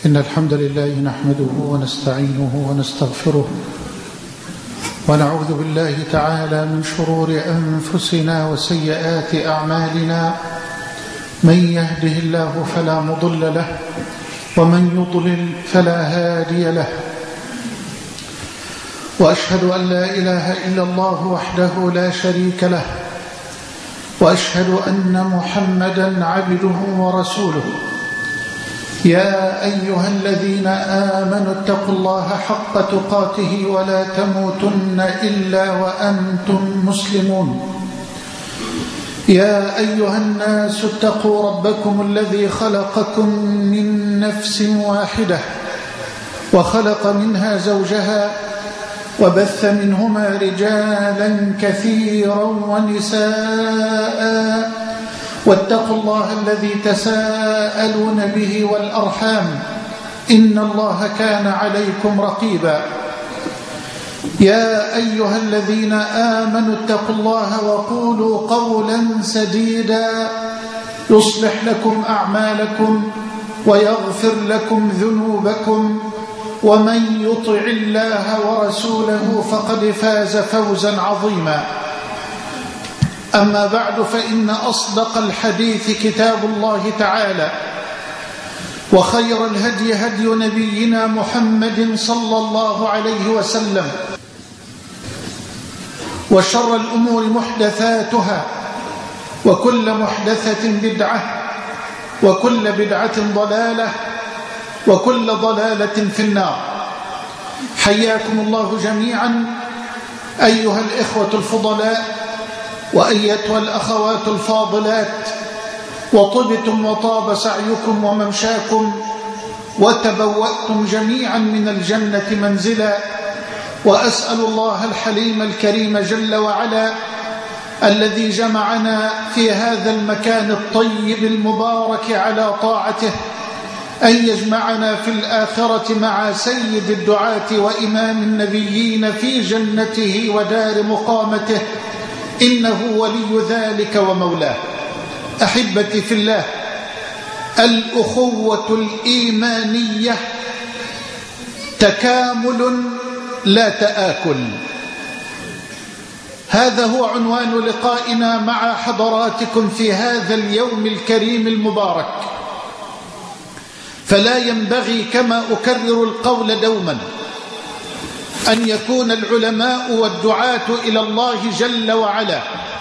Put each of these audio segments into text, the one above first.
إن الحمد لله نحمده ونستعينه ونستغفره ونعوذ بالله تعالى من شرور أنفسنا وسيئات أعمالنا. من يهده الله فلا مضل له ومن يضلل فلا هادي له، وأشهد أن لا إله إلا الله وحده لا شريك له، وأشهد أن محمدا عبده ورسوله. يا أيها الذين آمنوا اتقوا الله حق تقاته ولا تموتن إلا وأنتم مسلمون. يا أيها الناس اتقوا ربكم الذي خلقكم من نفس واحدة وخلق منها زوجها وبث منهما رجالا كثيرا ونساء، واتقوا الله الذي تساءلون به والأرحام إن الله كان عليكم رقيبا. يا أيها الذين آمنوا اتقوا الله وقولوا قولا سديدا يصلح لكم أعمالكم ويغفر لكم ذنوبكم، ومن يطع الله ورسوله فقد فاز فوزا عظيما. أما بعد، فإن أصدق الحديث كتاب الله تعالى، وخير الهدي هدي نبينا محمد صلى الله عليه وسلم، وشر الأمور محدثاتها، وكل محدثة بدعة، وكل بدعة ضلالة، وكل ضلالة في النار. حياكم الله جميعا أيها الإخوة الفضلاء وأيتها الأخوات الفاضلات، وطبتم وطاب سعيكم وممشاكم، وتبوأتم جميعا من الجنة منزلا. وأسأل الله الحليم الكريم جل وعلا الذي جمعنا في هذا المكان الطيب المبارك على طاعته أن يجمعنا في الآخرة مع سيد الدعاة وإمام النبيين في جنته ودار مقامته، إنه ولي ذلك ومولاه. أحبتي في الله، الأخوة الإيمانية تكامل لا تآكل. هذا هو عنوان لقائنا مع حضراتكم في هذا اليوم الكريم المبارك. فلا ينبغي كما أكرر القول دوما أن يكون العلماء والدعاة إلى الله جل وعلا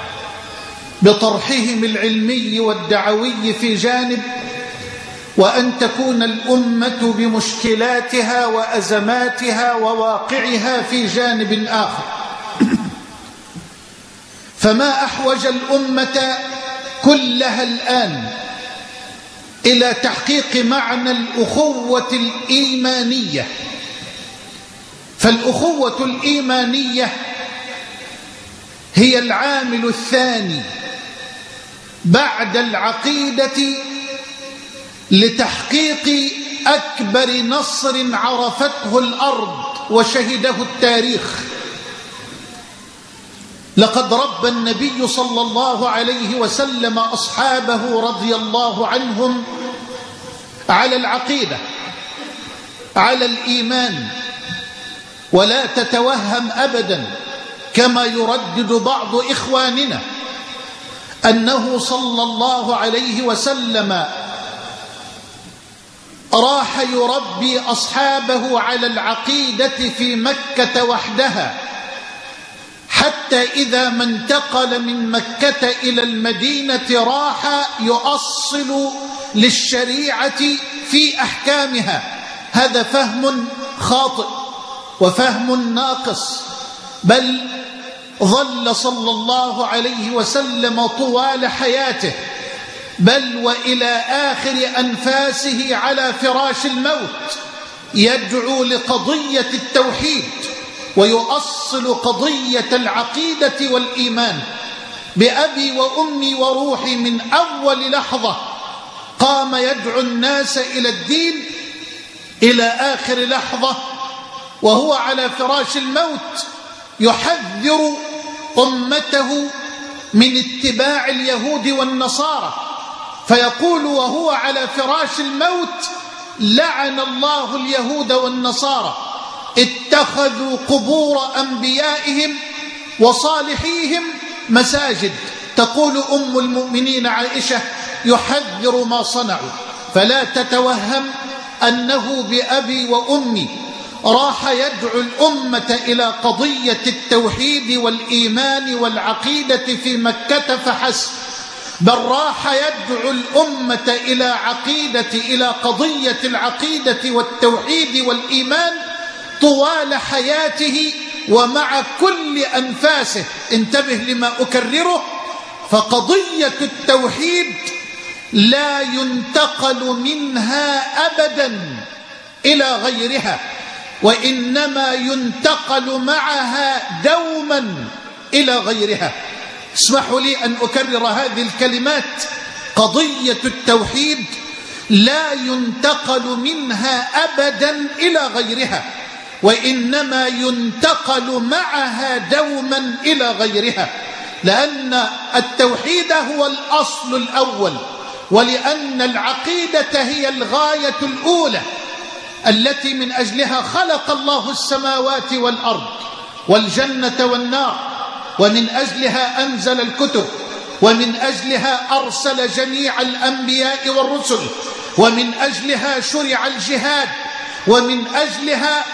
بطرحهم العلمي والدعوي في جانب، وأن تكون الأمة بمشكلاتها وأزماتها وواقعها في جانب آخر. فما أحوج الأمة كلها الآن إلى تحقيق معنى الأخوة الإيمانية. فالأخوة الإيمانية هي العامل الثاني بعد العقيدة لتحقيق أكبر نصر عرفته الأرض وشهده التاريخ. لقد ربى النبي صلى الله عليه وسلم أصحابه رضي الله عنهم على العقيدة، على الإيمان. ولا تتوهم أبدا كما يردد بعض إخواننا أنه صلى الله عليه وسلم راح يربي أصحابه على العقيدة في مكة وحدها، حتى إذا ما انتقل من مكة إلى المدينة راح يؤصل للشريعة في أحكامها. هذا فهم خاطئ وفهم ناقص، بل ظل صلى الله عليه وسلم طوال حياته، بل وإلى آخر أنفاسه على فراش الموت يدعو لقضية التوحيد ويؤصل قضية العقيدة والإيمان. بأبي وأمي وروحي من أول لحظة قام يدعو الناس إلى الدين إلى آخر لحظة وهو على فراش الموت يحذر أمته من اتباع اليهود والنصارى، فيقول وهو على فراش الموت لعن الله اليهود والنصارى اتخذوا قبور أنبيائهم وصالحيهم مساجد. تقول أم المؤمنين عائشة: يحذر ما صنعوا، فلا تتوهم أنه بأبي وأمي راح يدعو الأمة إلى قضية التوحيد والإيمان والعقيدة في مكة فحسب، بل راح يدعو الأمة إلى قضية العقيدة والتوحيد والإيمان طوال حياته ومع كل أنفاسه. انتبه لما أكرره، فقضية التوحيد لا ينتقل منها أبدا إلى غيرها، وإنما ينتقل معها دوما إلى غيرها. اسمحوا لي أن أكرر هذه الكلمات: قضية التوحيد لا ينتقل منها أبدا إلى غيرها، وإنما ينتقل معها دوما إلى غيرها، لأن التوحيد هو الأصل الأول، ولأن العقيدة هي الغاية الأولى التي من أجلها خلق الله السماوات والأرض والجنة والنار، ومن أجلها أنزل الكتب، ومن أجلها أرسل جميع الأنبياء والرسل، ومن أجلها شرع الجهاد، ومن أجلها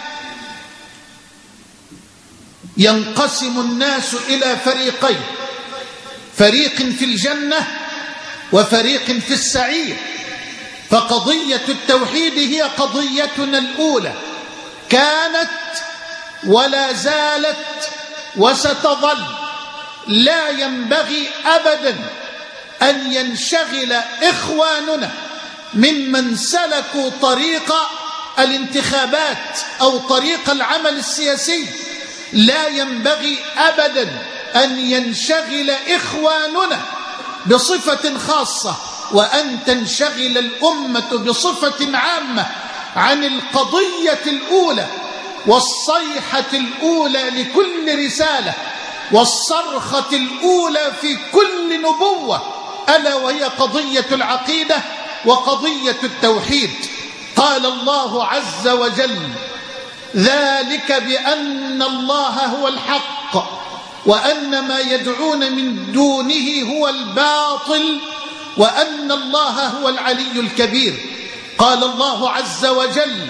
ينقسم الناس إلى فريقين: فريق في الجنة وفريق في السعير. فقضية التوحيد هي قضيتنا الأولى، كانت ولا زالت وستظل. لا ينبغي أبدا أن ينشغل إخواننا ممن سلكوا طريق الانتخابات أو طريق العمل السياسي، لا ينبغي أبدا أن ينشغل إخواننا بصفة خاصة وأن تنشغل الأمة بصفة عامة عن القضية الأولى والصيحة الأولى لكل رسالة والصرخة الأولى في كل نبوة، ألا وهي قضية العقيدة وقضية التوحيد. قال الله عز وجل: ذلك بأن الله هو الحق وأن ما يدعون من دونه هو الباطل وأن الله هو العلي الكبير. قال الله عز وجل: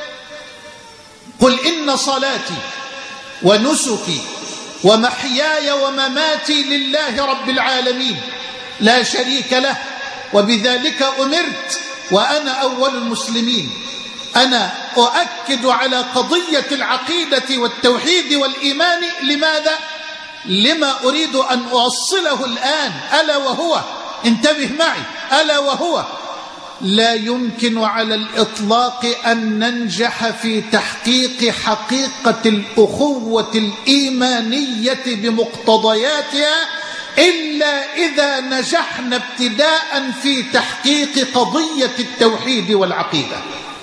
قل إن صلاتي ونسكي ومحياي ومماتي لله رب العالمين لا شريك له وبذلك أمرت وأنا أول المسلمين. أنا أؤكد على قضية العقيدة والتوحيد والإيمان. لماذا؟ لما أريد أن أوصله الآن، ألا وهو، انتبه معي، ألا وهو: لا يمكن على الإطلاق أن ننجح في تحقيق حقيقة الأخوة الإيمانية بمقتضياتها إلا إذا نجحنا ابتداء في تحقيق قضية التوحيد والعقيدة.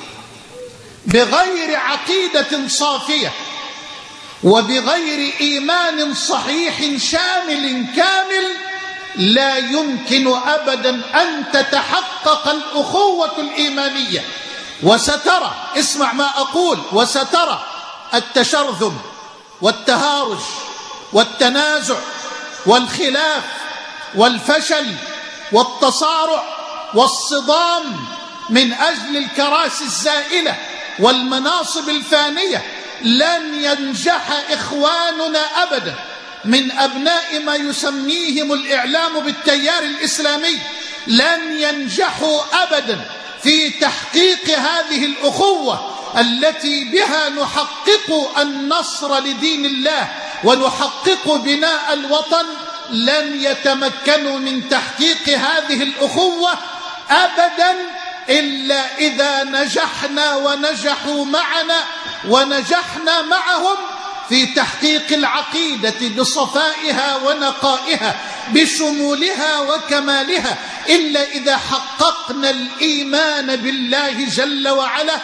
بغير عقيدة صافية وبغير إيمان صحيح شامل كامل لا يمكن أبدا أن تتحقق الأخوة الإيمانية. وسترى، اسمع ما أقول، وسترى التشرذم والتهارج والتنازع والخلاف والفشل والتصارع والصدام من أجل الكراسي الزائلة والمناصب الفانية. لن ينجح إخواننا أبدا من أبناء ما يسميهم الإعلام بالتيار الإسلامي، لن ينجحوا أبدا في تحقيق هذه الأخوة التي بها نحقق النصر لدين الله ونحقق بناء الوطن. لن يتمكنوا من تحقيق هذه الأخوة أبدا إلا إذا نجحنا ونجحوا معنا ونجحنا معهم في تحقيق العقيدة بصفائها ونقائها بشمولها وكمالها، إلا إذا حققنا الإيمان بالله جل وعلا،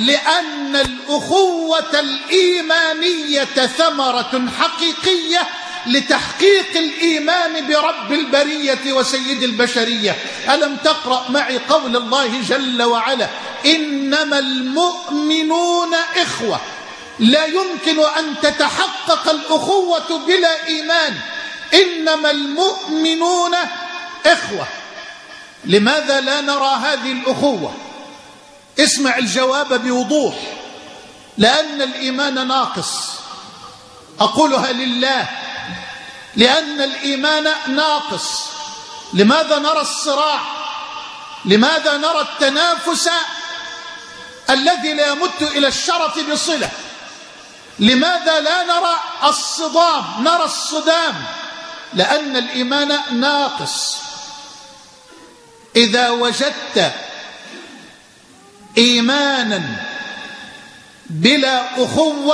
لأن الأخوة الإيمانية ثمرة حقيقية لتحقيق الإيمان برب البرية وسيد البشرية. ألم تقرأ معي قول الله جل وعلا: إنما المؤمنون إخوة؟ لا يمكن أن تتحقق الأخوة بلا إيمان. إنما المؤمنون إخوة. لماذا لا نرى هذه الأخوة؟ اسمع الجواب بوضوح: لأن الإيمان ناقص. أقولها لله، لأن الإيمان ناقص. لماذا نرى الصراع؟ لماذا نرى التنافس الذي لا يمت إلى الشرف بصلة؟ لماذا لا نرى الصدام؟ نرى الصدام لأن الإيمان ناقص. إذا وجدت إيمانا بلا أخوة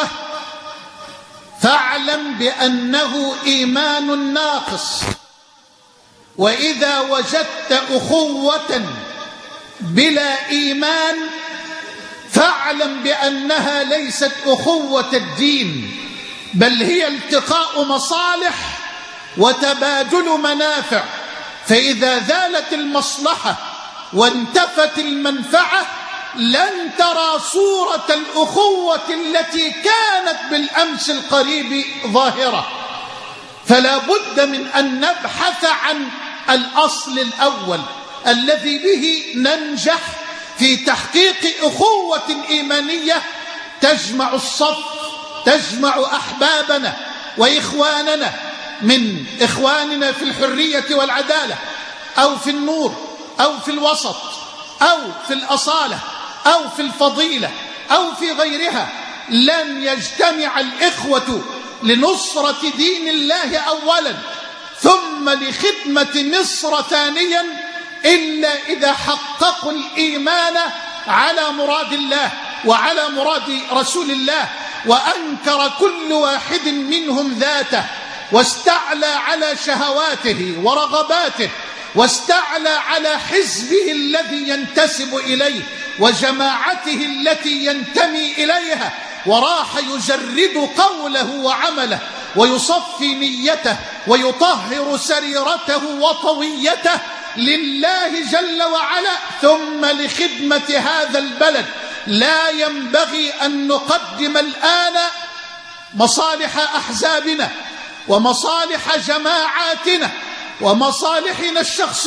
فاعلم بأنه إيمان ناقص، وإذا وجدت أخوة بلا إيمان فاعلم بأنها ليست أخوة الدين، بل هي التقاء مصالح وتبادل منافع. فإذا زالت المصلحة وانتفت المنفعة لن ترى صورة الأخوة التي كانت بالأمس القريب ظاهرة. فلا بد من أن نبحث عن الأصل الأول الذي به ننجح في تحقيق أخوة إيمانية تجمع الصف، تجمع أحبابنا وإخواننا من إخواننا في الحرية والعدالة أو في النور أو في الوسط أو في الأصالة أو في الفضيلة أو في غيرها. لن يجتمع الإخوة لنصرة دين الله أولا ثم لخدمة مصر ثانيا إلا إذا حققوا الإيمان على مراد الله وعلى مراد رسول الله، وأنكر كل واحد منهم ذاته واستعلى على شهواته ورغباته واستعلى على حزبه الذي ينتسب إليه وجماعته التي ينتمي إليها، وراح يجرد قوله وعمله ويصفي نيته ويطهر سريرته وطويته لله جل وعلا ثم لخدمة هذا البلد. لا ينبغي أن نقدم الآن مصالح أحزابنا ومصالح جماعاتنا ومصالحنا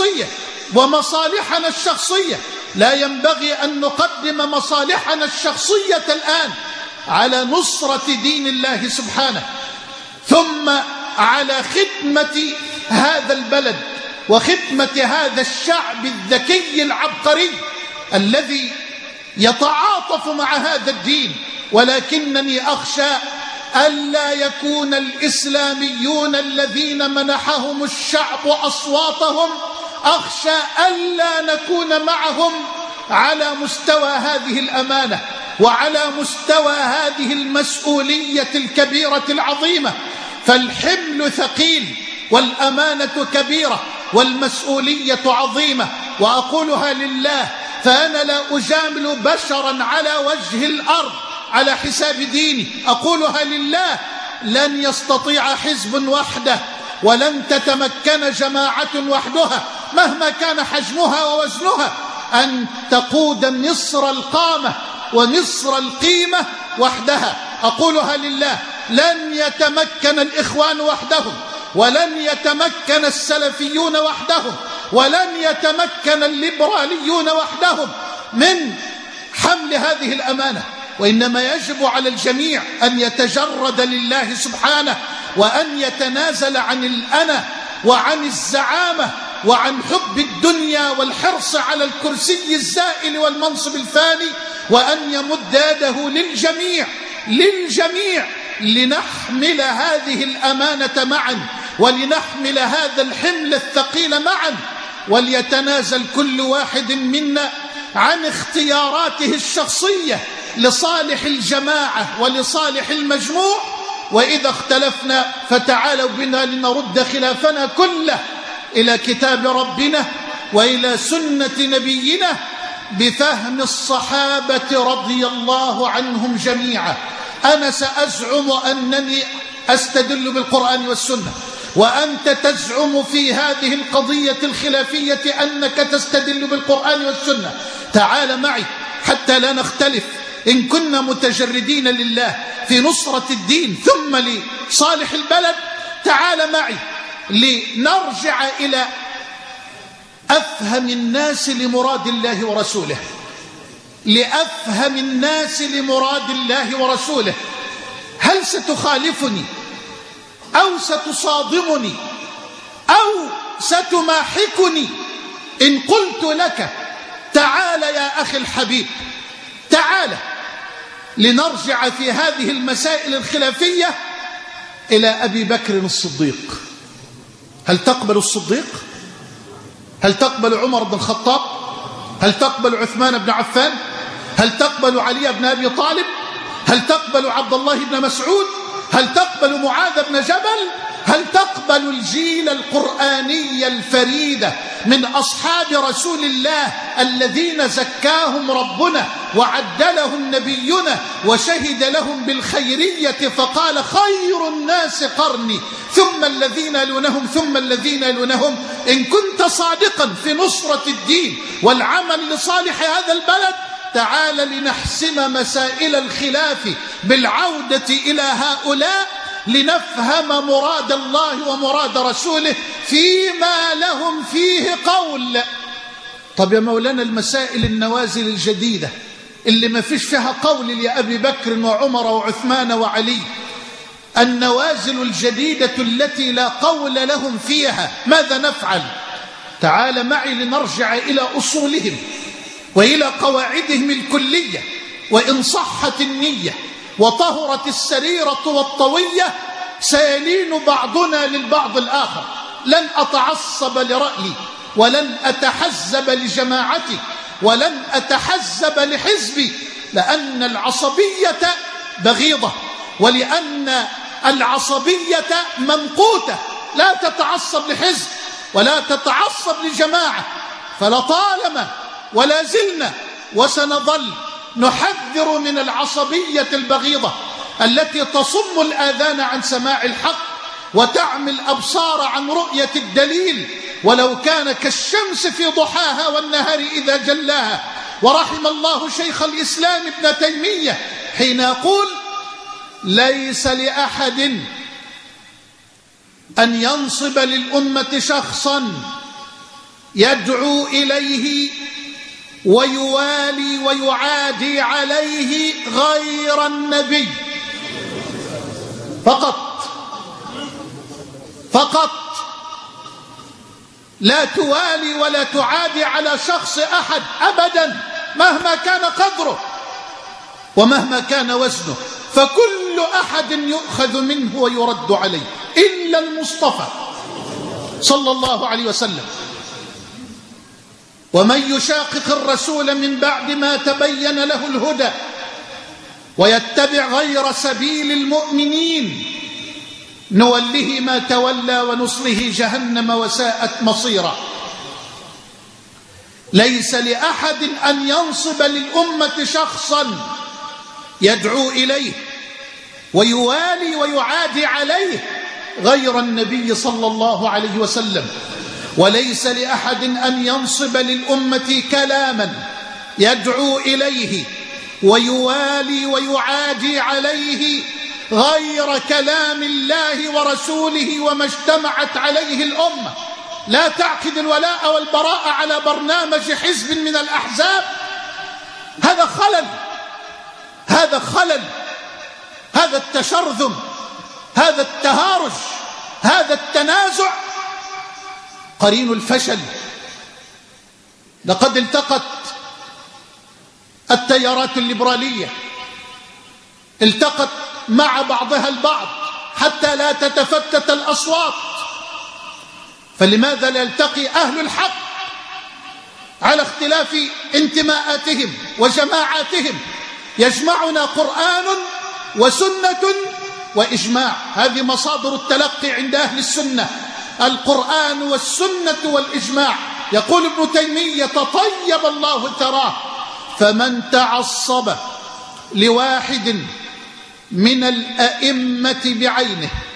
الشخصية لا ينبغي أن نقدم مصالحنا الشخصية الآن على نصرة دين الله سبحانه، ثم على خدمة هذا البلد وخدمة هذا الشعب الذكي العبقري الذي يتعاطف مع هذا الدين. ولكنني أخشى ألا يكون الإسلاميون الذين منحهم الشعب أصواتهم، أخشى ألا نكون معهم على مستوى هذه الأمانة وعلى مستوى هذه المسؤولية الكبيرة العظيمة. فالحمل ثقيل والأمانة كبيرة والمسؤولية عظيمة، وأقولها لله، فأنا لا أجامل بشرا على وجه الأرض على حساب ديني، أقولها لله. لن يستطيع حزب وحده ولن تتمكن جماعة وحدها مهما كان حجمها ووزنها أن تقود مصر القامة ومصر القيمة وحدها. أقولها لله، لن يتمكن الإخوان وحدهم، ولن يتمكن السلفيون وحدهم، ولن يتمكن الليبراليون وحدهم من حمل هذه الأمانة، وإنما يجب على الجميع أن يتجرد لله سبحانه وأن يتنازل عن الأنا وعن الزعامة وعن حب الدنيا والحرص على الكرسي الزائل والمنصب الفاني، وأن يمد يده للجميع لنحمل هذه الأمانة معا ولنحمل هذا الحمل الثقيل معا، وليتنازل كل واحد منا عن اختياراته الشخصية لصالح الجماعة ولصالح المجموع. وإذا اختلفنا فتعالوا بنا لنرد خلافنا كله إلى كتاب ربنا وإلى سنة نبينا بفهم الصحابة رضي الله عنهم جميعا. أنا سأزعم أنني أستدل بالقرآن والسنة، وأنت تزعم في هذه القضية الخلافية أنك تستدل بالقرآن والسنة. تعال معي حتى لا نختلف، إن كنا متجردين لله في نصرة الدين ثم لصالح البلد، تعال معي لنرجع إلى أفهم الناس لمراد الله ورسوله، لأفهم الناس لمراد الله ورسوله. هل ستخالفني أو ستصادمني أو ستماحكني إن قلت لك تعال يا أخي الحبيب، تعال لنرجع في هذه المسائل الخلافية إلى أبي بكر الصديق؟ هل تقبل الصديق؟ هل تقبل عمر بن الخطاب؟ هل تقبل عثمان بن عفان؟ هل تقبل علي بن أبي طالب؟ هل تقبل عبد الله بن مسعود؟ هل تقبل معاذ بن جبل؟ هل تقبل الجيل القرآني الفريد من أصحاب رسول الله الذين زكاهم ربنا وعدلهم نبينا وشهد لهم بالخيرية فقال خير الناس قرني ثم الذين يلونهم ثم الذين يلونهم؟ إن كنت صادقا في نصرة الدين والعمل لصالح هذا البلد، تعال لنحسم مسائل الخلاف بالعودة إلى هؤلاء لنفهم مراد الله ومراد رسوله فيما لهم فيه قول. طب يا مولانا المسائل النوازل الجديدة اللي ما فيش فيها قول لأبي بكر وعمر وعثمان وعلي، النوازل الجديدة التي لا قول لهم فيها، ماذا نفعل؟ تعال معي لنرجع إلى أصولهم وإلى قواعدهم الكلية، وإن صحت النية وطهرت السريرة والطوية سيلين بعضنا للبعض الآخر. لن أتعصب لرأيي ولن أتحزب لجماعتي ولن أتحزب لحزبي، لأن العصبية بغيضة ولأن العصبية ممقوتة. لا تتعصب لحزب ولا تتعصب لجماعة، فلطالما ولا زلنا وسنظل نحذر من العصبية البغيضة التي تصم الآذان عن سماع الحق وتعمي الأبصار عن رؤية الدليل، ولو كان كالشمس في ضحاها والنهار إذا جلاها. ورحم الله شيخ الإسلام ابن تيمية حين يقول ليس لأحد أن ينصب للأمة شخصا يدعو إليه ويوالي ويعادي عليه غير النبي فقط. لا توالي ولا تعادي على شخص أحد أبدا مهما كان قدره ومهما كان وزنه، فكل أحد يؤخذ منه ويرد عليه إلا المصطفى صلى الله عليه وسلم. ومن يشاقق الرسول من بعد ما تبين له الهدى ويتبع غير سبيل المؤمنين نوله ما تولى ونصله جهنم وساءت مصيرا. ليس لأحد أن ينصب للأمة شخصا يدعو إليه ويوالي ويعادي عليه غير النبي صلى الله عليه وسلم. وليس لأحد أن ينصب للأمة كلاما يدعو إليه ويوالي ويعادي عليه غير كلام الله ورسوله وما اجتمعت عليه الأمة. لا تعقد الولاء والبراء على برنامج حزب من الأحزاب، هذا خلل، هذا التشرذم، هذا التهارج، هذا التنازع قرين الفشل. لقد التقت التيارات الليبرالية، التقت مع بعضها البعض حتى لا تتفتت الأصوات، فلماذا لا يلتقي أهل الحق على اختلاف انتماءاتهم وجماعاتهم؟ يجمعنا قرآن وسنة وإجماع، هذه مصادر التلقي عند أهل السنة، القرآن والسنة والإجماع. يقول ابن تيمية طيب الله ثراه: فمن تعصب لواحد من الأئمة بعينه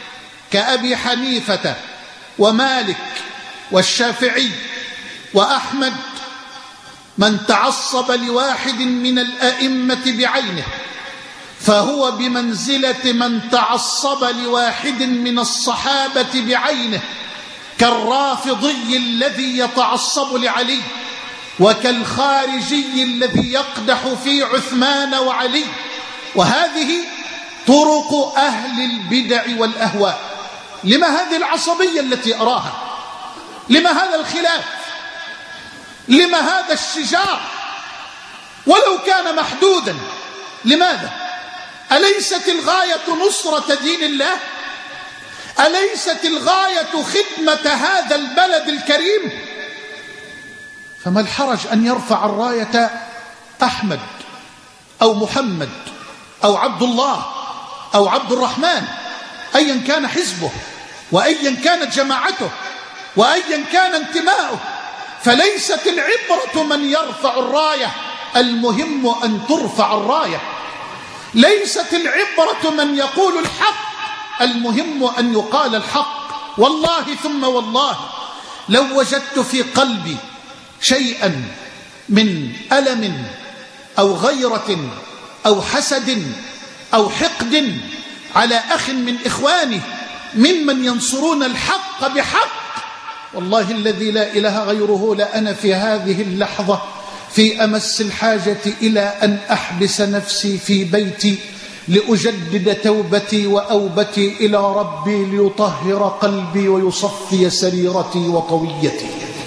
كأبي حنيفة ومالك والشافعي وأحمد من تعصب لواحد من الأئمة بعينه فهو بمنزلة من تعصب لواحد من الصحابة بعينه، كالرافضي الذي يتعصب لعلي، وكالخارجي الذي يقدح في عثمان وعلي. وهذه طرق أهل البدع والأهواء. لما هذه العصبية التي أراها؟ لما هذا الخلاف؟ لما هذا الشجار ولو كان محدودا؟ لماذا؟ أليست الغاية نصرة دين الله؟ أليست الغاية خدمة هذا البلد الكريم؟ فما الحرج أن يرفع الراية أحمد أو محمد أو عبد الله أو عبد الرحمن، أيا كان حزبه وأيا كانت جماعته وأيا كان انتماؤه. فليست العبرة من يرفع الراية، المهم أن ترفع الراية. ليست العبرة من يقول الحق، المهم أن يقال الحق. والله ثم والله لو وجدت في قلبي شيئا من ألم أو غيرة أو حسد أو حقد على أخ من إخواني ممن ينصرون الحق بحق، والله الذي لا إله غيره لأنا في هذه اللحظة في أمس الحاجة إلى أن أحبس نفسي في بيتي لأجدد توبتي وأوبتي إلى ربي ليطهر قلبي ويصفي سريرتي وطويتي.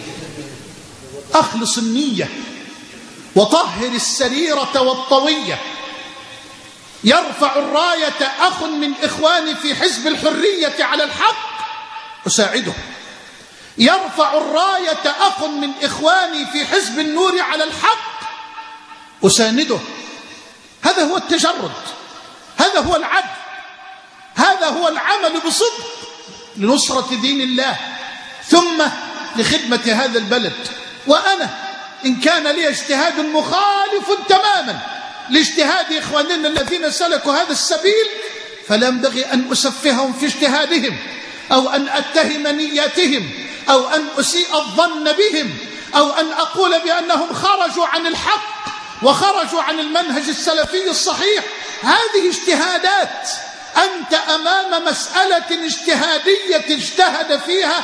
أخلص النية وطهر السريرة والطوية. يرفع الراية أخ من إخواني في حزب الحرية على الحق، أساعده. يرفع الراية أخ من إخواني في حزب النور على الحق، أسانده. هذا هو التجرد، هذا هو العدل، هذا هو العمل بصدق لنصرة دين الله ثم لخدمة هذا البلد. وأنا إن كان لي اجتهاد مخالف تماما لاجتهاد إخواننا الذين سلكوا هذا السبيل، فلا ينبغي أن أسفههم في اجتهادهم أو أن أتهم نياتهم أو أن أسيء الظن بهم أو أن أقول بأنهم خرجوا عن الحق وخرجوا عن المنهج السلفي الصحيح. هذه اجتهادات. أنت أمام مسألة اجتهادية اجتهد فيها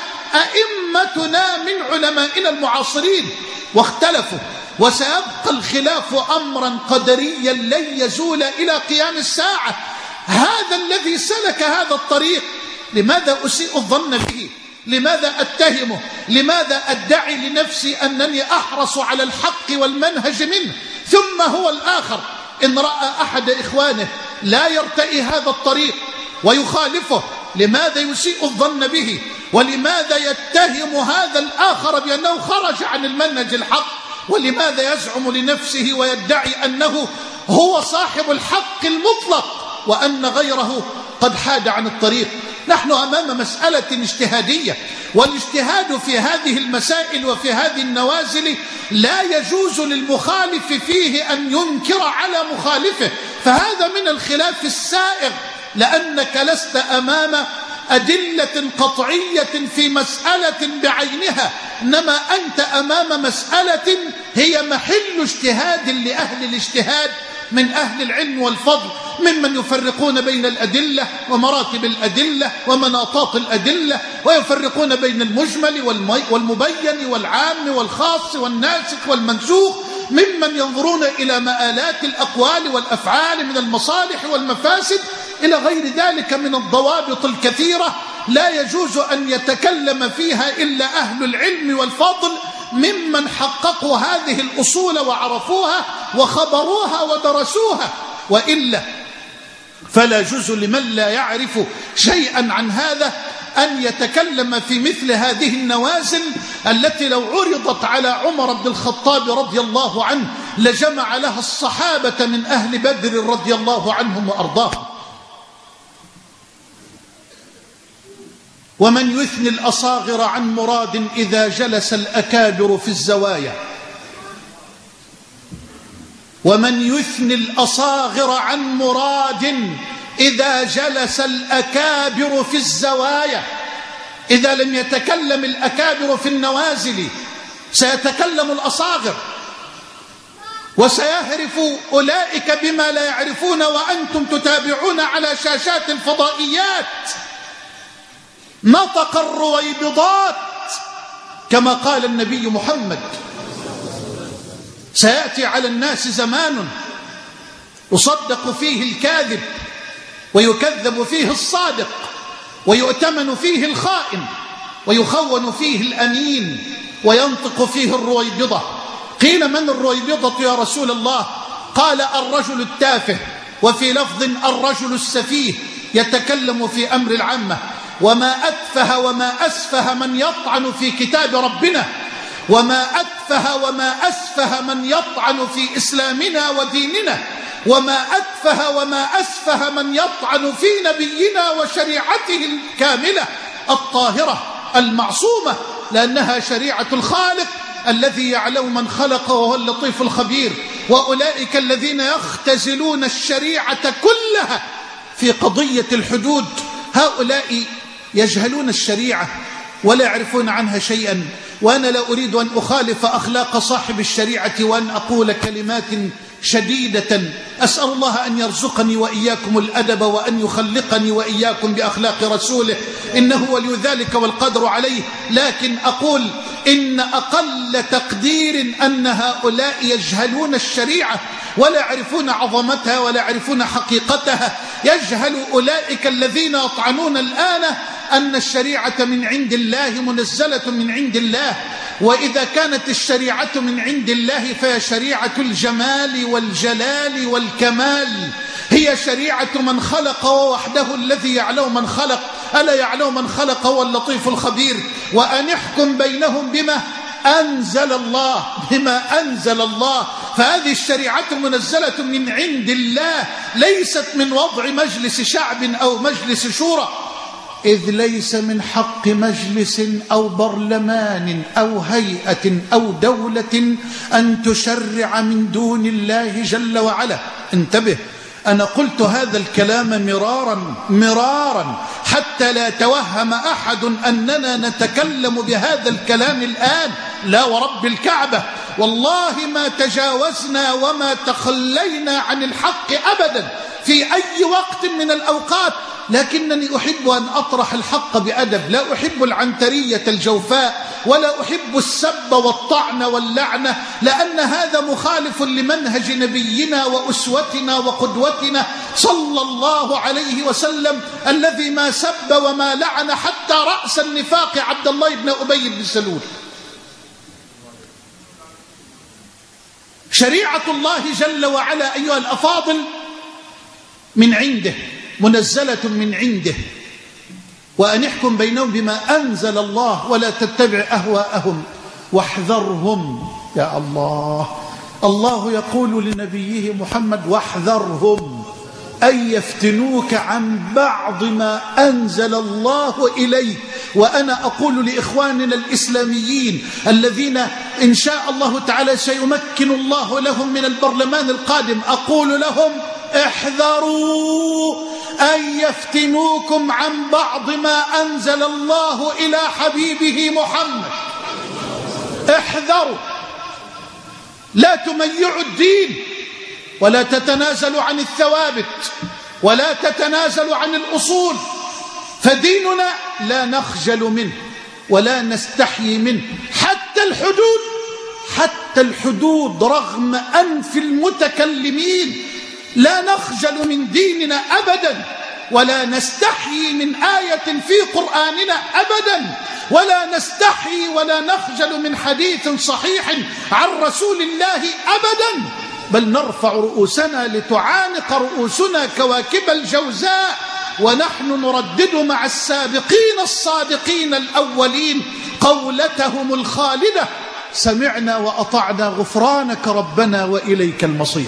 أئمتنا من علمائنا المعاصرين واختلفوا، وسيبقى الخلاف أمرا قدريا لن يزول إلى قيام الساعة. هذا الذي سلك هذا الطريق لماذا أسيء الظن به؟ لماذا أتهمه؟ لماذا أدعي لنفسي أنني أحرص على الحق والمنهج منه؟ ثم هو الآخر إن رأى أحد إخوانه لا يرتئي هذا الطريق ويخالفه، لماذا يسيء الظن به؟ ولماذا يتهم هذا الآخر بأنه خرج عن المنهج الحق؟ ولماذا يزعم لنفسه ويدعي أنه هو صاحب الحق المطلق وأن غيره قد حاد عن الطريق؟ نحن أمام مسألة اجتهادية، والاجتهاد في هذه المسائل وفي هذه النوازل لا يجوز للمخالف فيه أن ينكر على مخالفه، فهذا من الخلاف السائغ، لأنك لست أمام أدلة قطعية في مسألة بعينها، إنما أنت أمام مسألة هي محل اجتهاد لأهل الاجتهاد من أهل العلم والفضل، ممن يفرقون بين الأدلة ومراتب الأدلة ومناطات الأدلة، ويفرقون بين المجمل والمبين والعام والخاص والناسخ والمنسوخ، ممن ينظرون إلى مآلات الأقوال والأفعال من المصالح والمفاسد إلى غير ذلك من الضوابط الكثيرة لا يجوز أن يتكلم فيها إلا أهل العلم والفضل ممن حققوا هذه الأصول وعرفوها وخبروها ودرسوها، وإلا فلا يجوز لمن لا يعرف شيئا عن هذا أن يتكلم في مثل هذه النوازل التي لو عرضت على عمر بن الخطاب رضي الله عنه لجمع لها الصحابة من أهل بدر رضي الله عنهم وأرضاهم. ومن يثني الأصاغر عن مراد إذا جلس الأكابر في الزوايا، ومن يثني الأصاغر عن مراد إذا جلس الأكابر في الزوايا، إذا لم يتكلم الأكابر في النوازل سيتكلم الأصاغر، وسيهرف أولئك بما لا يعرفون وأنتم تتابعون على شاشات الفضائيات. نطق الرويبضات كما قال النبي محمد. سيأتي على الناس زمان يصدق فيه الكاذب ويكذب فيه الصادق، ويؤتمن فيه الخائن ويخون فيه الأمين، وينطق فيه الرويبضة. قيل من الرويبضة يا رسول الله؟ قال الرجل التافه، وفي لفظ الرجل السفيه يتكلم في أمر العامة. وما أتفه وما أسفه من يطعن في كتاب ربنا، وما أتفه وما أسفه من يطعن في إسلامنا وديننا، وما أتفه وما أسفه من يطعن في نبينا وشريعته الكاملة الطاهرة المعصومة، لأنها شريعة الخالق الذي يعلم من خلق وهو اللطيف الخبير. وأولئك الذين يختزلون الشريعة كلها في قضية الحدود، هؤلاء يجهلون الشريعة ولا يعرفون عنها شيئا. وأنا لا أريد أن أخالف أخلاق صاحب الشريعة وأن أقول كلمات شديدة. أسأل الله أن يرزقني وإياكم الأدب، وأن يخلقني وإياكم بأخلاق رسوله، إنه ولي ذلك والقدر عليه. لكن أقول إن أقل تقدير أن هؤلاء يجهلون الشريعة ولا يعرفون عظمتها ولا يعرفون حقيقتها. يجهل أولئك الذين يطعنون الآن أن الشريعة من عند الله، منزلة من عند الله. وإذا كانت الشريعة من عند الله فهي شريعة الجمال والجلال والكمال، هي شريعة من خلق ووحده الذي يعلم من خلق. ألا يعلم من خلق هو اللطيف الخبير. وأن يحكم بينهم بما أنزل الله، بما أنزل الله. فهذه الشريعة منزلة من عند الله، ليست من وضع مجلس شعب أو مجلس شورى، إذ ليس من حق مجلس أو برلمان أو هيئة أو دولة أن تشرع من دون الله جل وعلا. انتبه، أنا قلت هذا الكلام مرارا حتى لا يتوهم أحد أننا نتكلم بهذا الكلام الآن. لا ورب الكعبة، والله ما تجاوزنا وما تخلينا عن الحق أبدا في أي وقت من الأوقات. لكنني أحب أن أطرح الحق بأدب، لا أحب العنترية الجوفاء، ولا أحب السب والطعن واللعنة، لأن هذا مخالف لمنهج نبينا وأسوتنا وقدوتنا صلى الله عليه وسلم، الذي ما سب وما لعن حتى رأس النفاق عبد الله بن أبي بن سلول. شريعة الله جل وعلا أيها الأفاضل من عنده، منزلة من عنده. وأن يحكم بينهم بما أنزل الله ولا تتبع أهواءهم واحذرهم. يا الله، الله يقول لنبيه محمد واحذرهم أن يفتنوك عن بعض ما أنزل الله إليك. وأنا أقول لإخواننا الإسلاميين الذين إن شاء الله تعالى سيمكن الله لهم من البرلمان القادم، أقول لهم احذروا أن يفتنوكم عن بعض ما أنزل الله إلى حبيبه محمد. احذروا، لا تميعوا الدين، ولا تتنازلوا عن الثوابت، ولا تتنازلوا عن الأصول. فديننا لا نخجل منه ولا نستحيي منه، حتى الحدود رغم أنف المتكلمين لا نخجل من ديننا أبدا، ولا نستحيي من آية في قرآننا أبدا، ولا نستحيي ولا نخجل من حديث صحيح عن رسول الله أبدا، بل نرفع رؤوسنا لتعانق رؤوسنا كواكب الجوزاء، ونحن نردد مع السابقين الصادقين الأولين قولتهم الخالدة: سمعنا وأطعنا غفرانك ربنا وإليك المصير.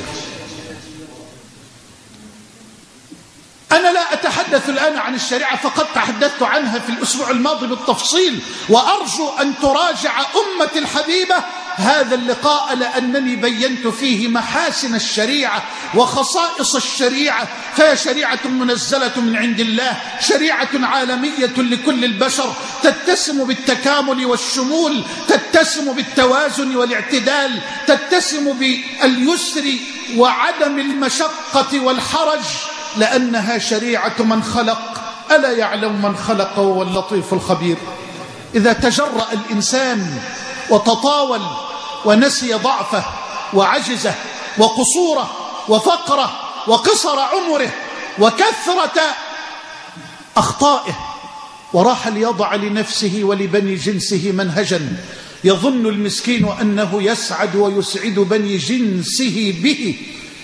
أنا لا أتحدث الآن عن الشريعة، فقد تحدثت عنها في الأسبوع الماضي بالتفصيل، وأرجو أن تراجع أمة الحبيبة هذا اللقاء لأنني بينت فيه محاسن الشريعة وخصائص الشريعة، فهي شريعة منزلة من عند الله، شريعة عالمية لكل البشر، تتسم بالتكامل والشمول، تتسم بالتوازن والاعتدال، تتسم باليسر وعدم المشقة والحرج، لأنها شريعة من خلق. ألا يعلم من خلق وهو اللطيف الخبير؟ إذا تجرأ الإنسان وتطاول ونسي ضعفه وعجزه وقصوره وفقره وقصر عمره وكثرة أخطائه، وراح ليضع لنفسه ولبني جنسه منهجا يظن المسكين أنه يسعد ويسعد بني جنسه به،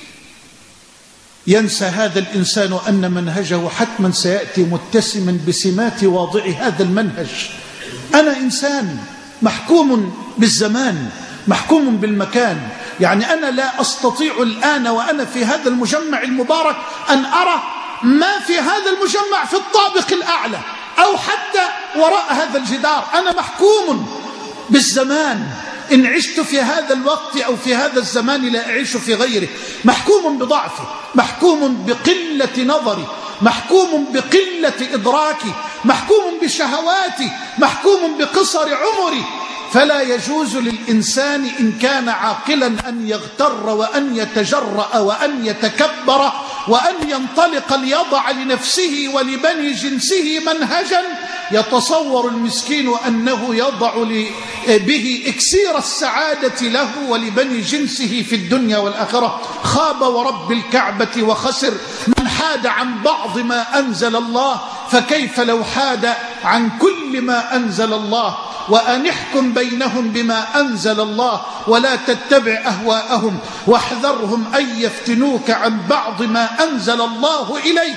ينسى هذا الإنسان أن منهجه حتما سيأتي متسما بسمات واضع هذا المنهج. أنا إنسان محكوم بالزمان، محكوم بالمكان، يعني أنا لا أستطيع الآن وأنا في هذا المجمع المبارك أن أرى ما في هذا المجمع في الطابق الأعلى أو حتى وراء هذا الجدار. أنا محكوم بالزمان، إن عشت في هذا الوقت أو في هذا الزمان لا أعيش في غيره، محكوم بضعفي، محكوم بقلة نظري، محكوم بقلة إدراكي، محكوم بشهواتي، محكوم بقصر عمري. فلا يجوز للإنسان إن كان عاقلا أن يغتر وأن يتجرأ وأن يتكبر وأن ينطلق ليضع لنفسه ولبني جنسه منهجا يتصور المسكين أنه يضع به إكسير السعادة له ولبني جنسه في الدنيا والآخرة. خاب ورب الكعبة وخسر من حاد عن بعض ما أنزل الله، فكيف لو حاد عن كل ما أنزل الله؟ وأن احكم بينهم بما أنزل الله ولا تتبع أهواءهم واحذرهم أن يفتنوك عن بعض ما أنزل الله إليك.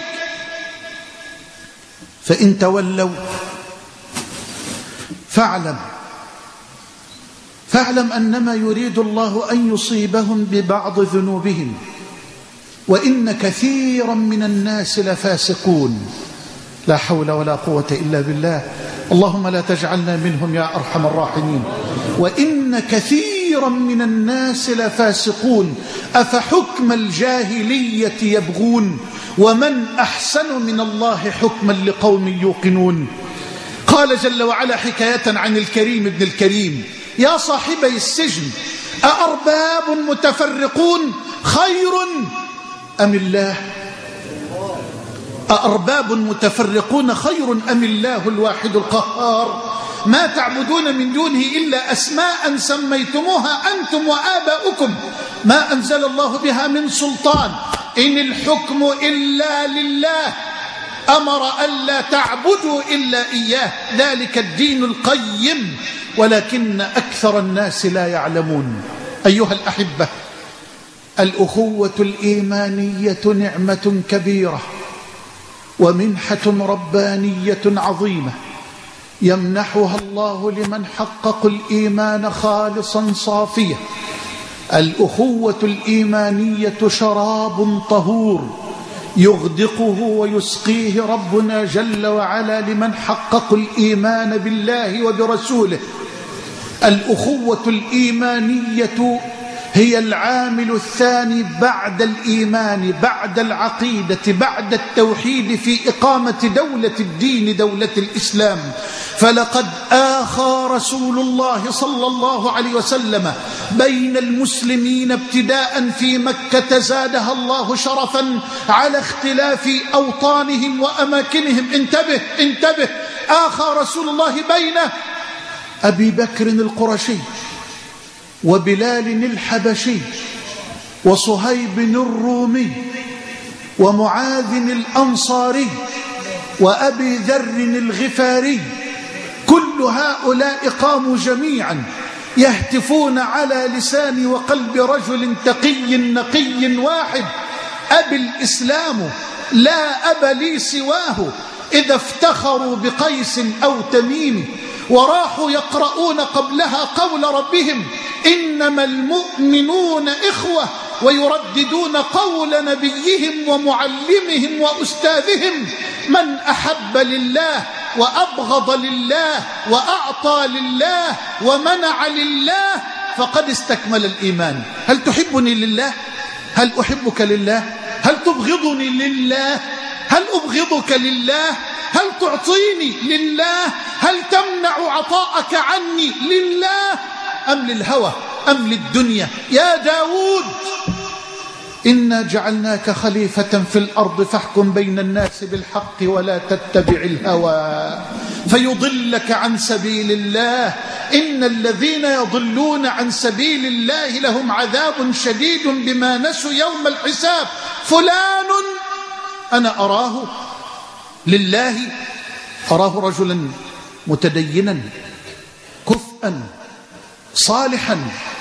فإن تولوا فاعلم أنما يريد الله أن يصيبهم ببعض ذنوبهم وإن كثيرا من الناس لفاسقون. لا حول ولا قوة إلا بالله. اللهم لا تجعلنا منهم يا أرحم الراحمين. وإن كثيرا من الناس لفاسقون أفحكم الجاهلية يبغون ومن أحسن من الله حكما لقوم يوقنون. قال جل وعلا حكاية عن الكريم ابن الكريم: يا صاحبي السجن أأرباب متفرقون خير أم الله؟ أأرباب متفرقون خير أم الله الواحد القهار؟ ما تعبدون من دونه إلا أسماء سميتموها أنتم وآباؤكم ما أنزل الله بها من سلطان، إن الحكم إلا لله، أمر ألا تعبدوا إلا إياه، ذلك الدين القيم ولكن أكثر الناس لا يعلمون. أيها الأحبة، الأخوة الإيمانية نعمة كبيرة ومنحة ربانية عظيمة يمنحها الله لمن حقق الإيمان خالصا صافيا. الأخوة الإيمانية شراب طهور يغدقه ويسقيه ربنا جل وعلا لمن حقق الإيمان بالله وبرسوله. الأخوة الإيمانية هي العامل الثاني بعد الإيمان، بعد العقيدة، بعد التوحيد، في إقامة دولة الدين، دولة الإسلام. فلقد آخى رسول الله صلى الله عليه وسلم بين المسلمين ابتداء في مكة زادها الله شرفا على اختلاف أوطانهم وأماكنهم. انتبه، آخى رسول الله بين أبي بكر القرشي وبلال الحبشي وصهيب الرومي ومعاذ الأنصاري وأبي ذر الغفاري. كل هؤلاء قاموا جميعا يهتفون على لسان وقلب رجل تقي نقي واحد: أبي الإسلام لا أب لي سواه. إذا افتخروا بقيس أو تميم وراحوا يقرؤون قبلها قول ربهم: إنما المؤمنون إخوة، ويرددون قول نبيهم ومعلمهم وأستاذهم: من أحب لله وأبغض لله وأعطى لله ومنع لله فقد استكمل الإيمان. هل تحبني لله؟ هل أحبك لله؟ هل تبغضني لله؟ هل أبغضك لله؟ هل تعطيني لله؟ هل تمنع عطاءك عني لله؟ أم للهوى؟ أم للدنيا؟ يا داود إنا جعلناك خليفة في الأرض فاحكم بين الناس بالحق ولا تتبع الهوى فيضلك عن سبيل الله إن الذين يضلون عن سبيل الله لهم عذاب شديد بما نسوا يوم الحساب. فلان أنا أراه لله، أراه رجلا متدينا كفءا صالحا،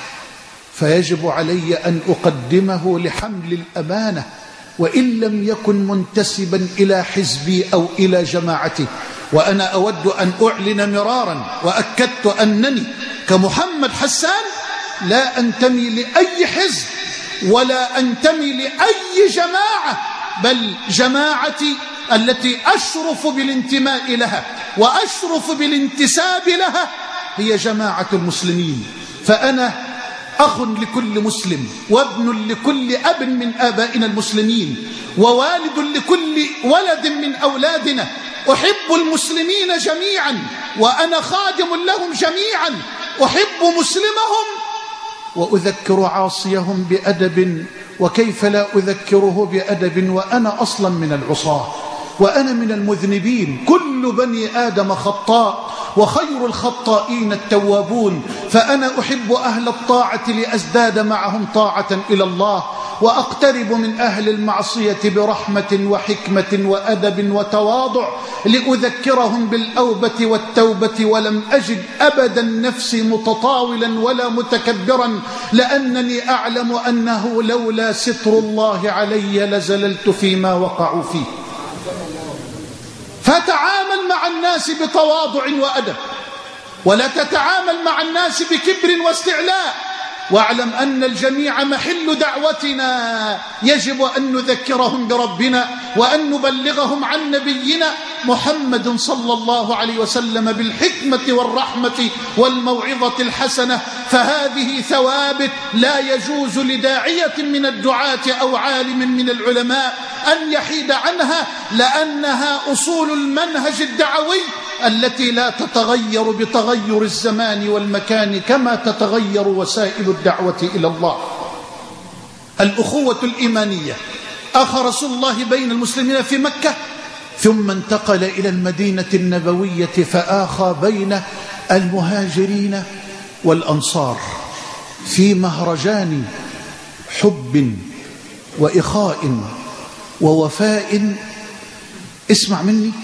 فيجب علي أن أقدمه لحمل الأمانة وإن لم يكن منتسبا إلى حزبي أو إلى جماعتي. وأنا أود أن أعلن مرارا وأكدت أنني كمحمد حسان لا أنتمي لأي حزب ولا أنتمي لأي جماعة، بل جماعتي التي أشرف بالانتماء لها وأشرف بالانتساب لها هي جماعة المسلمين. فأنا أخ لكل مسلم وابن لكل أب من آبائنا المسلمين ووالد لكل ولد من أولادنا. أحب المسلمين جميعا وأنا خادم لهم جميعا، أحب مسلمهم وأذكر عاصيهم بأدب، وكيف لا أذكره بأدب وأنا أصلا من العصاة وأنا من المذنبين. كل بني آدم خطاء وخير الخطائين التوابون. فأنا أحب أهل الطاعة لأزداد معهم طاعة إلى الله، وأقترب من أهل المعصية برحمة وحكمة وأدب وتواضع لأذكرهم بالأوبة والتوبة. ولم أجد أبدا نفسي متطاولا ولا متكبرا، لأنني أعلم أنه لولا ستر الله علي لزللت فيما وقعوا فيه. فتعامل مع الناس بتواضع وأدب، ولا تتعامل مع الناس بكبر واستعلاء، واعلم أن الجميع محل دعوتنا. يجب أن نذكرهم بربنا وأن نبلغهم عن نبينا محمد صلى الله عليه وسلم بالحكمة والرحمة والموعظة الحسنة. فهذه ثوابت لا يجوز لداعية من الدعاة أو عالم من العلماء أن يحيد عنها، لأنها أصول المنهج الدعوي التي لا تتغير بتغير الزمان والمكان كما تتغير وسائل الدعوة إلى الله. الأخوة الإيمانية أخى رسول الله بين المسلمين في مكة، ثم انتقل إلى المدينة النبوية فآخى بين المهاجرين والأنصار في مهرجان حب وإخاء ووفاء. اسمع مني،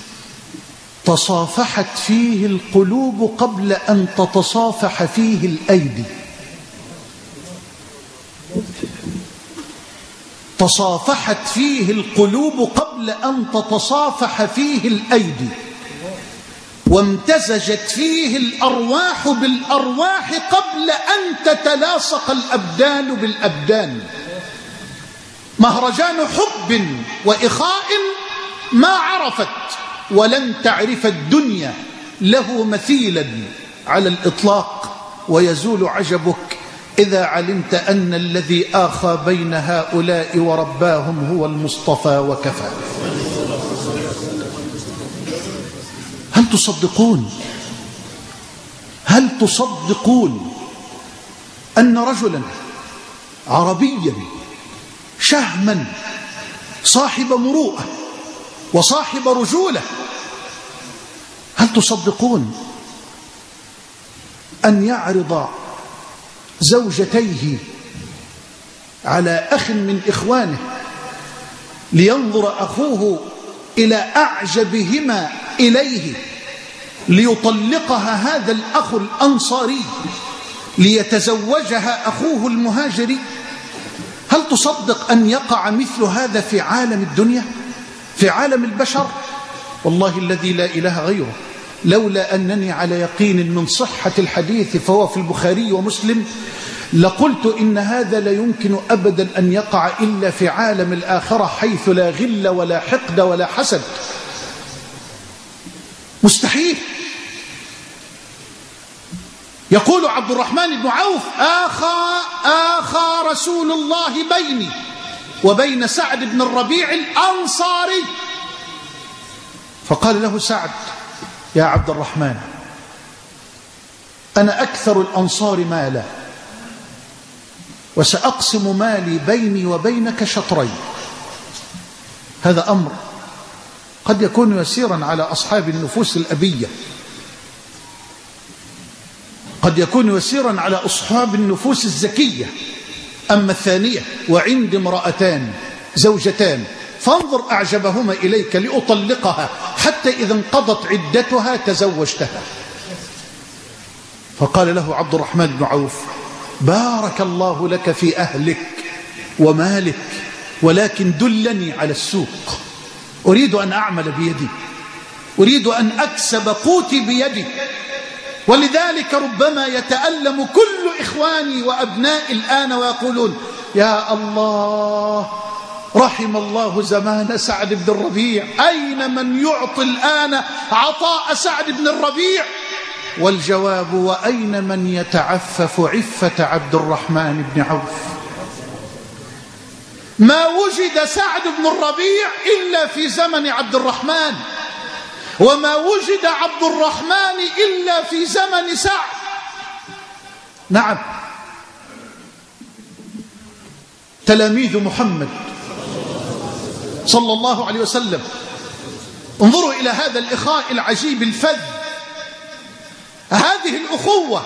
تصافحت فيه القلوب قبل أن تتصافح فيه الأيدي. تصافحت فيه القلوب قبل أن تتصافح فيه الأيدي، وامتزجت فيه الأرواح بالأرواح قبل أن تتلاصق الأبدان بالأبدان. مهرجان حب وإخاء ما عرفت ولن تعرف الدنيا له مثيلا على الإطلاق، ويزول عجبك إذا علمت أن الذي آخى بين هؤلاء ورباهم هو المصطفى وكفى. هل تصدقون أن رجلا عربيا شهما صاحب مروءة وصاحب رجولة، هل تصدقون أن يعرض زوجتيه على أخ من إخوانه لينظر أخوه إلى أعجبهما إليه ليطلقها هذا الأخ الأنصاري ليتزوجها أخوه المهاجري؟ هل تصدق أن يقع مثل هذا في عالم الدنيا، في عالم البشر؟ والله الذي لا إله غيره، لولا أنني على يقين من صحة الحديث فهو في البخاري ومسلم لقلت إن هذا لا يمكن أبدا أن يقع إلا في عالم الآخرة، حيث لا غل ولا حقد ولا حسد. مستحيل. يقول عبد الرحمن بن عوف: آخى رسول الله بيني وبين سعد بن الربيع الأنصاري. فقال له سعد: يا عبد الرحمن، أنا أكثر الأنصار مالا، وسأقسم مالي بيني وبينك شطرين. هذا أمر قد يكون يسيرا على أصحاب النفوس الأبية، قد يكون يسيرا على أصحاب النفوس الزكية. أما الثانية: وعندي امرأتان زوجتان فانظر أعجبهما إليك لأطلقها، حتى إذا انقضت عدتها تزوجتها. فقال له عبد الرحمن بن عوف: بارك الله لك في أهلك ومالك، ولكن دلني على السوق، أريد أن أعمل بيدي، أريد أن أكسب قوتي بيدي. ولذلك ربما يتألم كل إخواني وأبنائي الآن ويقولون: يا الله، رحم الله زمان سعد بن الربيع، أين من يعطي الآن عطاء سعد بن الربيع؟ والجواب: وأين من يتعفف عفة عبد الرحمن بن عوف؟ ما وجد سعد بن الربيع إلا في زمن عبد الرحمن، وما وجد عبد الرحمن إلا في زمن سعد. نعم، تلاميذ محمد صلى الله عليه وسلم، انظروا إلى هذا الإخاء العجيب الفذ، هذه الأخوة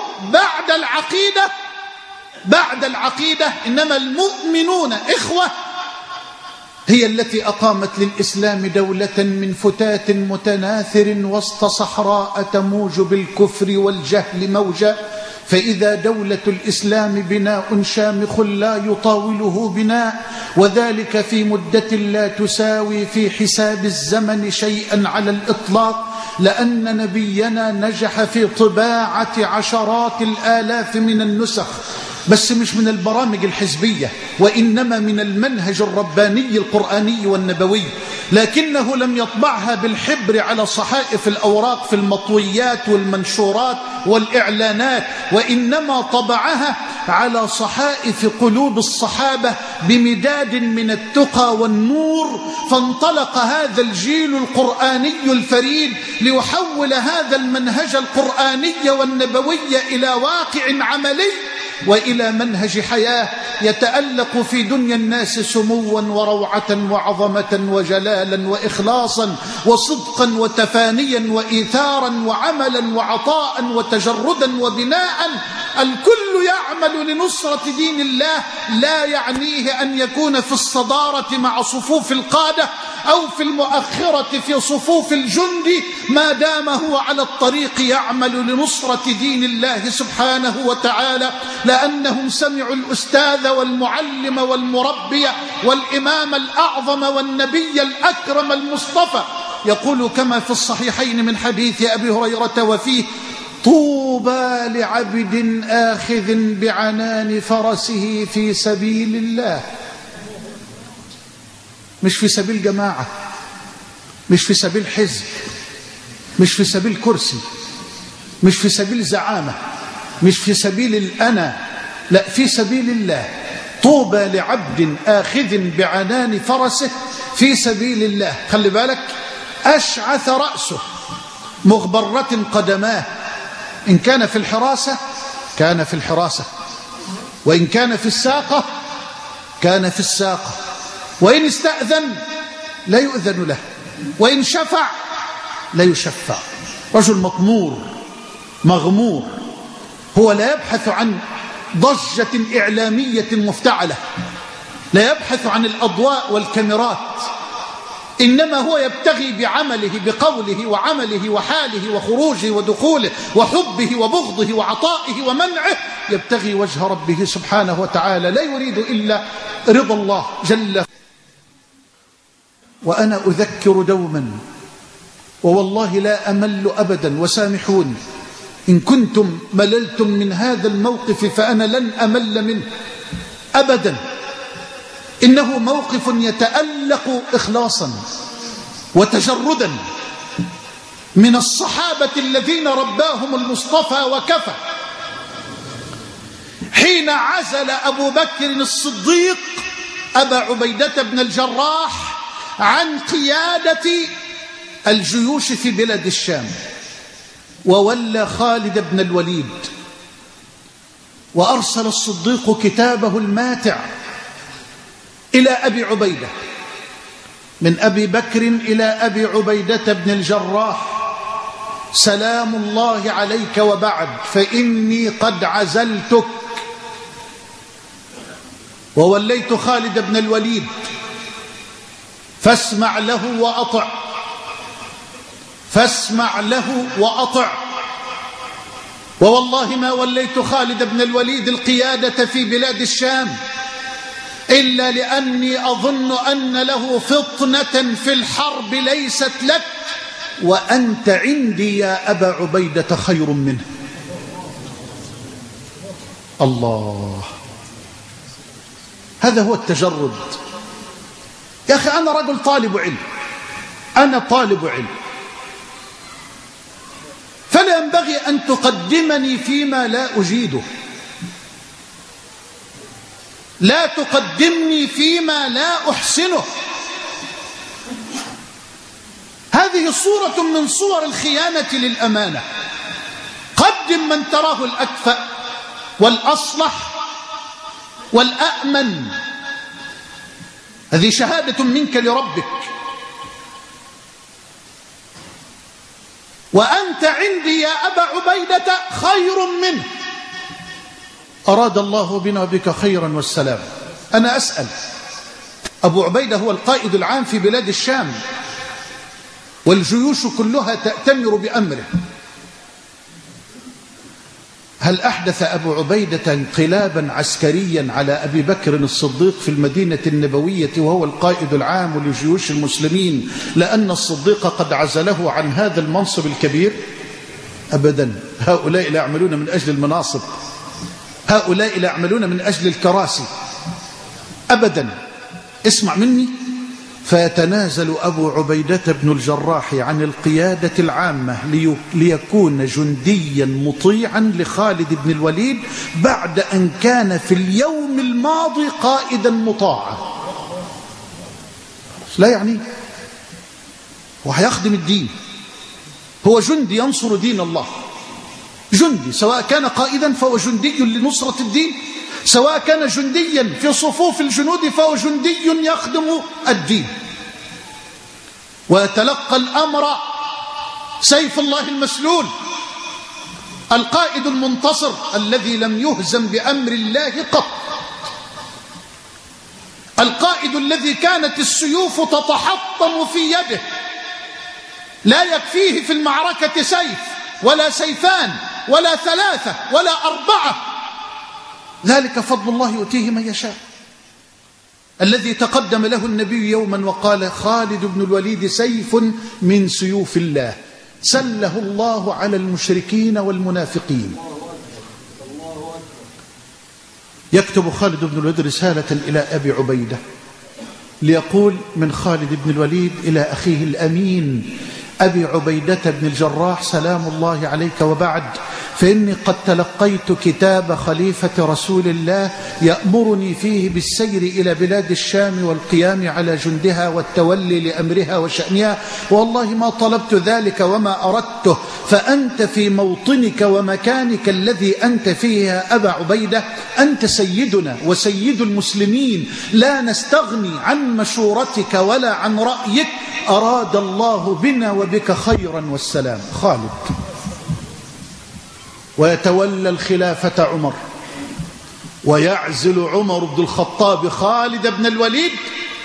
بعد العقيدة إنما المؤمنون إخوة، هي التي أقامت للإسلام دولة من فتات متناثر وسط صحراء تموج بالكفر والجهل موجا. فإذا دولة الإسلام بناء شامخ لا يطاوله بناء، وذلك في مدة لا تساوي في حساب الزمن شيئا على الإطلاق، لأن نبينا نجح في طباعة عشرات الآلاف من النسخ، بس مش من البرامج الحزبية، وإنما من المنهج الرباني القرآني والنبوي، لكنه لم يطبعها بالحبر على صحائف الأوراق في المطويات والمنشورات والإعلانات، وإنما طبعها على صحائف قلوب الصحابة بمداد من التقى والنور. فانطلق هذا الجيل القرآني الفريد ليحول هذا المنهج القرآني والنبوي إلى واقع عملي وإلى منهج حياة يتألق في دنيا الناس سموا وروعة وعظمة وجلالا وإخلاصا وصدقا وتفانيا وإيثارا وعملا وعطاء وتجردا وبناء. الكل يعمل لنصرة دين الله، لا يعنيه أن يكون في الصدارة مع صفوف القادة أو في المؤخرة في صفوف الجند، ما دام هو على الطريق يعمل لنصرة دين الله سبحانه وتعالى، لأنهم سمعوا الأستاذ والمعلم والمربي والإمام الأعظم والنبي الأكرم المصطفى يقول كما في الصحيحين من حديث أبي هريرة وفيه: طوبى لعبد آخذ بعنان فرسه في سبيل الله. مش في سبيل جماعة، مش في سبيل حزب، مش في سبيل كرسي، مش في سبيل زعامة، مش في سبيل الأنا، لا، في سبيل الله. طوبى لعبد آخذ بعنان فرسه في سبيل الله. خلي بالك: أشعث رأسه مغبرة قدماه، إن كان في الحراسة كان في الحراسة، وإن كان في الساقة كان في الساقة، وإن استأذن لا يؤذن له، وإن شفع لا يشفع. رجل مطمور مغمور، هو لا يبحث عن ضجة إعلامية مفتعلة، لا يبحث عن الأضواء والكاميرات، إنما هو يبتغي بعمله بقوله وعمله وحاله وخروجه ودخوله وحبه وبغضه وعطائه ومنعه، يبتغي وجه ربه سبحانه وتعالى، لا يريد إلا رضا الله جل. وأنا أذكر دوما، ووالله لا أمل أبدا، وسامحوني إن كنتم مللتم من هذا الموقف فأنا لن أمل منه أبدا. إنه موقف يتألق إخلاصا وتجردا من الصحابة الذين رباهم المصطفى وكفى، حين عزل أبو بكر الصديق أبا عبيدة بن الجراح عن قيادة الجيوش في بلاد الشام، وولى خالد بن الوليد، وأرسل الصديق كتابه الماتع إلى أبي عبيدة، من أبي بكر إلى أبي عبيدة بن الجراح: سلام الله عليك وبعد، فإني قد عزلتك ووليت خالد بن الوليد، فاسمع له وأطع، فاسمع له وأطع. ووالله ما وليت خالد بن الوليد القيادة في بلاد الشام إلا لأني أظن أن له فطنة في الحرب ليست لك، وأنت عندي يا أبا عبيدة خير منه. الله، هذا هو التجرد. يا أخي أنا رجل طالب علم، أنا طالب علم، فلا ينبغي أن تقدمني فيما لا أجيده، لا تقدمني فيما لا أحسنه. هذه صورة من صور الخيانة للأمانة. قدم من تراه الأكفأ والأصلح والأأمن، هذه شهادة منك لربك. وأنت عندي يا أبا عبيدة خير منه، أراد الله بنا بك خيرا والسلام. أنا أسأل، أبو عبيدة هو القائد العام في بلاد الشام، والجيوش كلها تأتمر بأمره. هل أحدث أبو عبيدة انقلابا عسكريا على أبي بكر الصديق في المدينة النبوية وهو القائد العام لجيوش المسلمين لأن الصديق قد عزله عن هذا المنصب الكبير؟ أبدا. هؤلاء لا يعملون من أجل المناصب، هؤلاء لا يعملون من أجل الكراسي أبدا. اسمع مني. فيتنازل أبو عبيدة بن الجراح عن القيادة العامة ليكون جنديا مطيعا لخالد بن الوليد بعد أن كان في اليوم الماضي قائدا مطاعا. لا يعني وهيخدم الدين، هو جندي ينصر دين الله، جندي سواء كان قائدا فهو جندي لنصرة الدين، سواء كان جنديا في صفوف الجنود فهو جندي يخدم الدين. ويتلقى الأمر سيف الله المسلول، القائد المنتصر الذي لم يهزم بأمر الله قط، القائد الذي كانت السيوف تتحطم في يده، لا يكفيه في المعركة سيف ولا سيفان ولا ثلاثة ولا أربعة، ذلك فضل الله يؤتيه من يشاء. الذي تقدم له النبي يوما وقال: خالد بن الوليد سيف من سيوف الله سله الله على المشركين والمنافقين. يكتب خالد بن الوليد رسالة إلى أبي عبيدة ليقول من خالد بن الوليد إلى أخيه الأمين أبي عبيدة بن الجراح: سلام الله عليك وبعد، فإني قد تلقيت كتاب خليفة رسول الله يأمرني فيه بالسير إلى بلاد الشام والقيام على جندها والتولي لأمرها وشأنها، والله ما طلبت ذلك وما أردته، فأنت في موطنك ومكانك الذي أنت فيه يا أبا عبيدة، أنت سيدنا وسيد المسلمين، لا نستغني عن مشورتك ولا عن رأيك، أراد الله بنا وبك خيرا والسلام. خالد. ويتولى الخلافة عمر، ويعزل عمر بن الخطاب خالد بن الوليد،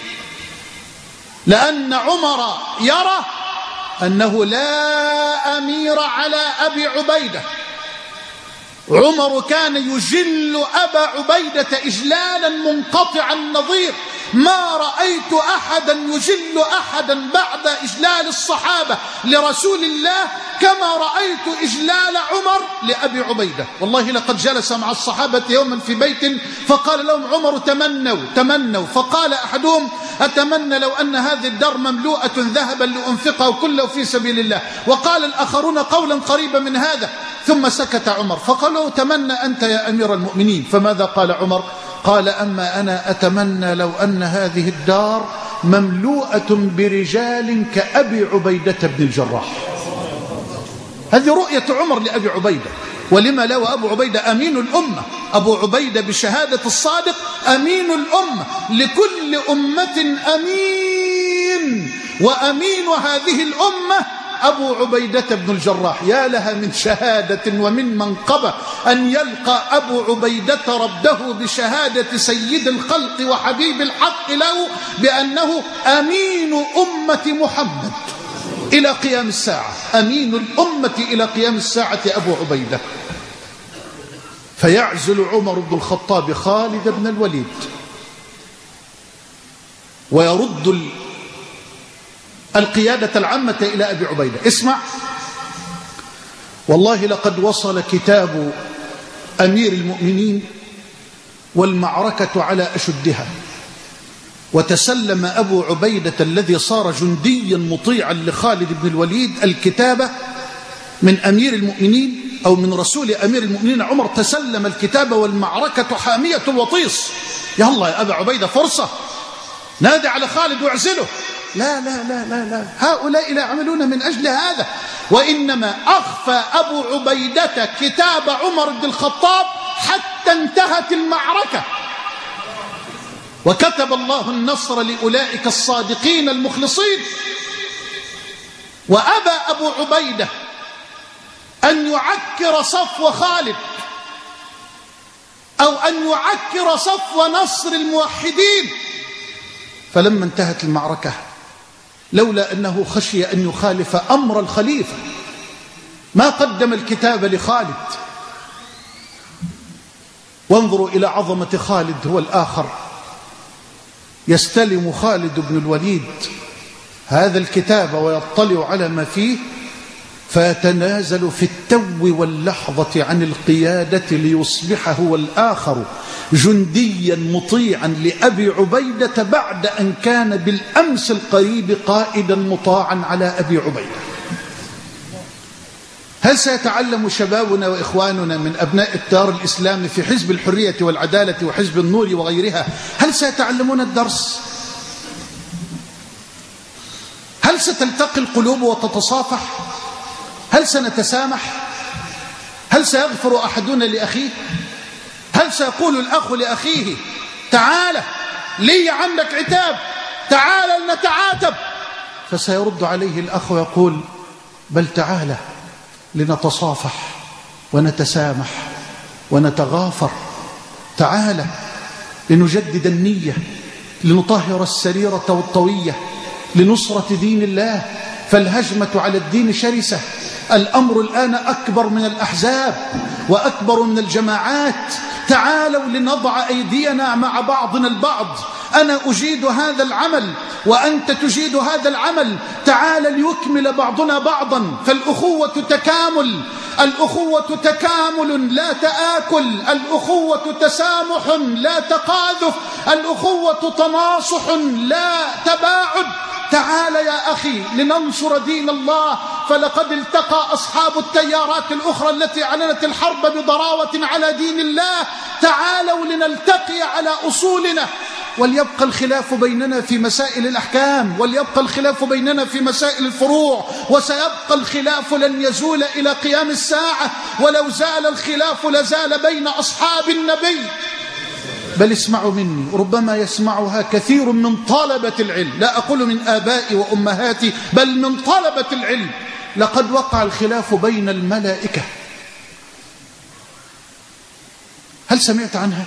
لأن عمر يرى أنه لا أمير على أبي عبيدة. عمر كان يجل أبا عبيدة إجلالا منقطع النظير، ما رأيت أحدا يجل أحدا بعد إجلال الصحابة لرسول الله كما رأيت إجلال عمر لأبي عبيدة. والله لقد جلس مع الصحابة يوما في بيت فقال لهم عمر: تمنوا. فقال أحدهم: أتمنى لو أن هذه الدار مملوءة ذهبا لأنفقه كله في سبيل الله. وقال الآخرون قولا قريبا من هذا. ثم سكت عمر، فقالوا تمنى أنت يا أمير المؤمنين. فماذا قال عمر؟ قال أما أنا أتمنى لو أن هذه الدار مملوءة برجال كأبي عبيدة بن الجراح. هذه رؤية عمر لأبي عبيدة. ولما لا وأبو عبيدة أمين الأمة، أبو عبيدة بشهادة الصادق أمين الأمة، لكل أمة أمين، وأمين هذه الأمة أبو عبيدة بن الجراح. يا لها من شهادة ومن منقبة أن يلقى أبو عبيدة ربه بشهادة سيد الخلق وحبيب الحق له بأنه أمين أمة محمد إلى قيام الساعة، أمين الأمة إلى قيام الساعة أبو عبيدة. فيعزل عمر بن الخطاب خالد بن الوليد ويرد القيادة العامة إلى أبي عبيدة. اسمع، والله لقد وصل كتاب أمير المؤمنين والمعركة على أشدها، وتسلم أبو عبيدة الذي صار جنديا مطيعا لخالد بن الوليد الكتابة من أمير المؤمنين أو من رسول أمير المؤمنين عمر، تسلم الكتابة والمعركة حامية الوطيس. يلا يا أبا عبيدة فرصة، نادي على خالد واعزله. لا لا لا لا لا، هؤلاء لا يعملون من أجل هذا، وإنما أخفى أبو عبيدة كتاب عمر بن الخطاب حتى انتهت المعركة، وكتب الله النصر لأولئك الصادقين المخلصين. وأبى أبو عبيدة أن يعكر صفو خالد أو أن يعكر صفو نصر الموحدين. فلما انتهت المعركة، لولا أنه خشي أن يخالف أمر الخليفة، ما قدم الكتاب لخالد. وانظروا إلى عظمة خالد. هو الآخر يستلم خالد بن الوليد هذا الكتاب ويطلع على ما فيه، فيتنازل في التو واللحظة عن القيادة ليصبح هو الآخر جنديا مطيعا لأبي عبيدة، بعد أن كان بالأمس القريب قائدا مطاعا على أبي عبيدة. هل سيتعلم شبابنا وإخواننا من أبناء الدار الإسلام في حزب الحرية والعدالة وحزب النور وغيرها، هل سيتعلمون الدرس؟ هل ستلتقي القلوب وتتصافح؟ هل سنتسامح؟ هل سيغفر أحدنا لأخيه؟ هل سيقول الأخ لأخيه تعال لي عندك عتاب، تعال لنتعاتب؟ فسيرد عليه الأخ ويقول بل تعال لنتصافح ونتسامح ونتغافر، تعال لنجدد النية، لنطهر السريرة والطوية لنصرة دين الله، فالهجمة على الدين شرسة. الأمر الآن أكبر من الأحزاب وأكبر من الجماعات. تعالوا لنضع أيدينا مع بعضنا البعض، أنا أجيد هذا العمل وأنت تجيد هذا العمل، تعال ليكمل بعضنا بعضا. فالأخوة تكامل، الأخوة تكامل لا تآكل، الأخوة تسامح لا تقاذف، الأخوة تناصح لا تباعد. تعال يا أخي لننصر دين الله، فلقد التقى أصحاب التيارات الأخرى التي أعلنت الحرب بضراوة على دين الله. تعالوا لنلتقي على أصولنا، وليبقى الخلاف بيننا في مسائل الأحكام، وليبقى الخلاف بيننا في مسائل الفروع، وسيبقى الخلاف لن يزول إلى قيام الساعة، ولو زال الخلاف لزال بين أصحاب النبي. بل اسمعوا مني، ربما يسمعها كثير من طلبة العلم، لا أقول من آبائي وأمهاتي، بل من طلبة العلم. لقد وقع الخلاف بين الملائكة. هل سمعت عنها؟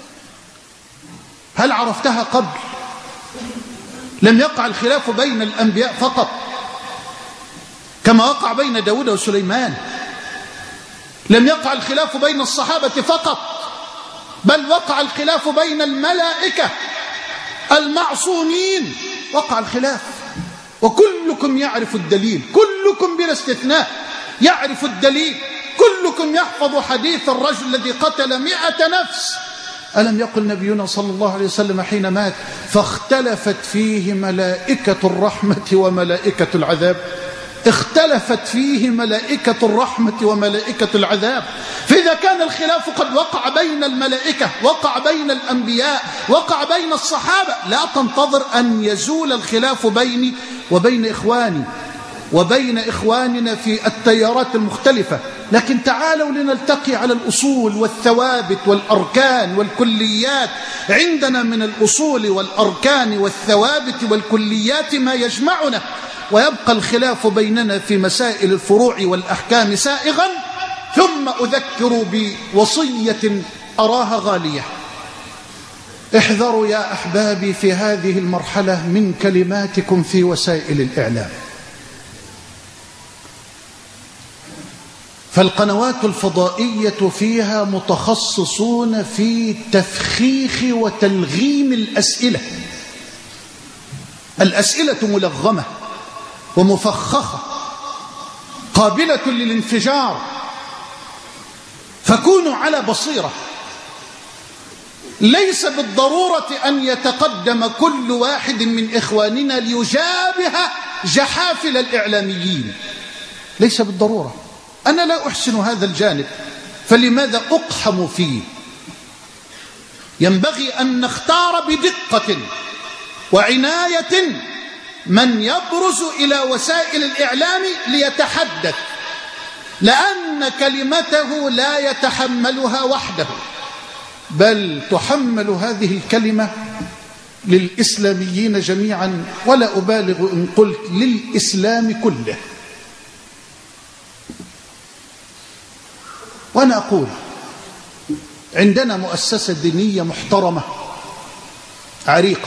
هل عرفتها قبل؟ لم يقع الخلاف بين الأنبياء فقط كما وقع بين داود وسليمان، لم يقع الخلاف بين الصحابة فقط، بل وقع الخلاف بين الملائكة المعصومين. وقع الخلاف، وكلكم يعرف الدليل، كلكم بلا استثناء يعرف الدليل، كلكم يحفظ حديث الرجل الذي قتل 100 نفس. ألم يقل نبينا صلى الله عليه وسلم حين مات فاختلفت فيه ملائكة الرحمة وملائكة العذاب؟ اختلفت فيه ملائكة الرحمة وملائكة العذاب. فإذا كان الخلاف قد وقع بين الملائكة، وقع بين الأنبياء، وقع بين الصحابة، لا تنتظر أن يزول الخلاف بيني وبين إخواني وبين إخواننا في التيارات المختلفة. لكن تعالوا لنلتقي على الأصول والثوابت والأركان والكليات. عندنا من الأصول والأركان والثوابت والكليات ما يجمعنا، ويبقى الخلاف بيننا في مسائل الفروع والأحكام سائغا. ثم أذكر بوصية أراها غالية: احذروا يا أحبابي في هذه المرحلة من كلماتكم في وسائل الإعلام. فالقنوات الفضائية فيها متخصصون في تفخيخ وتلغيم الأسئلة. الأسئلة ملغمة ومفخخة قابلة للانفجار، فكونوا على بصيرة. ليس بالضرورة أن يتقدم كل واحد من إخواننا ليجابه جحافل الإعلاميين، ليس بالضرورة. أنا لا أحسن هذا الجانب، فلماذا أقحم فيه؟ ينبغي أن نختار بدقة وعناية من يبرز إلى وسائل الإعلام ليتحدث، لأن كلمته لا يتحملها وحده، بل تحمل هذه الكلمة للإسلاميين جميعا، ولا أبالغ إن قلت للإسلام كله. وأنا أقول عندنا مؤسسة دينية محترمة عريقة،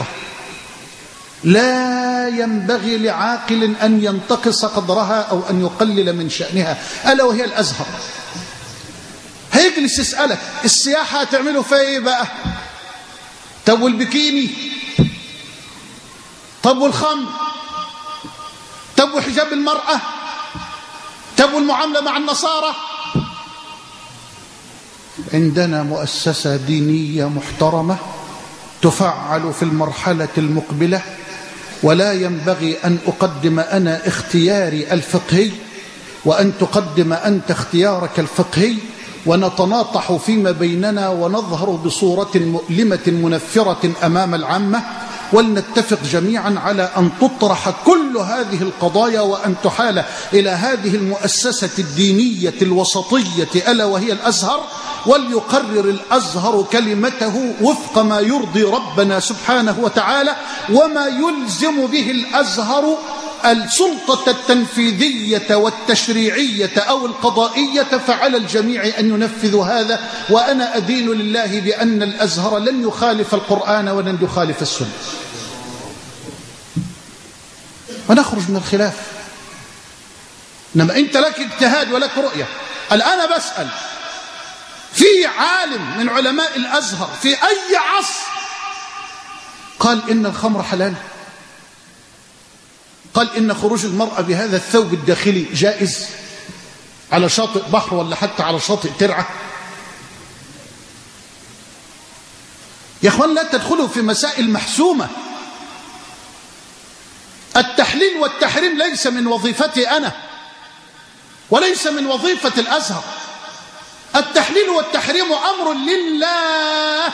لا ينبغي لعاقل أن ينتقص قدرها أو أن يقلل من شأنها، ألا وهي الأزهر. هيجلس يسألك السياحة هتعملوا فيها إيه بقى؟ طب والبكيني؟ طب والخمر؟ طب وحجاب المرأة؟ طب والمعاملة مع النصارى؟ عندنا مؤسسة دينية محترمة تفعل في المرحلة المقبلة، ولا ينبغي أن أقدم أنا اختياري الفقهي وأن تقدم أنت اختيارك الفقهي، ونتناطح فيما بيننا ونظهر بصورة مؤلمة منفرة أمام العامة، ولنتفق جميعا على أن تطرح كل هذه القضايا وأن تحال إلى هذه المؤسسة الدينية الوسطية ألا وهي الأزهر، وليقرر الأزهر كلمته وفق ما يرضي ربنا سبحانه وتعالى، وما يلزم به الأزهر السلطة التنفيذية والتشريعية أو القضائية، فعلى الجميع أن ينفذوا هذا. وأنا أدين لله بأن الأزهر لن يخالف القرآن ولن يخالف السنة، ونخرج من الخلاف. إنما أنت لك اجتهاد ولك رؤية. الآن بسأل، في عالم من علماء الأزهر في أي عصر قال إن الخمر حلال؟ قال إن خروج المرأة بهذا الثوب الداخلي جائز على شاطئ بحر ولا حتى على شاطئ ترعة؟ يا أخوان لا تدخلوا في مسائل محسومة. التحليل والتحريم ليس من وظيفتي أنا وليس من وظيفة الأزهر. التحليل والتحريم أمر لله،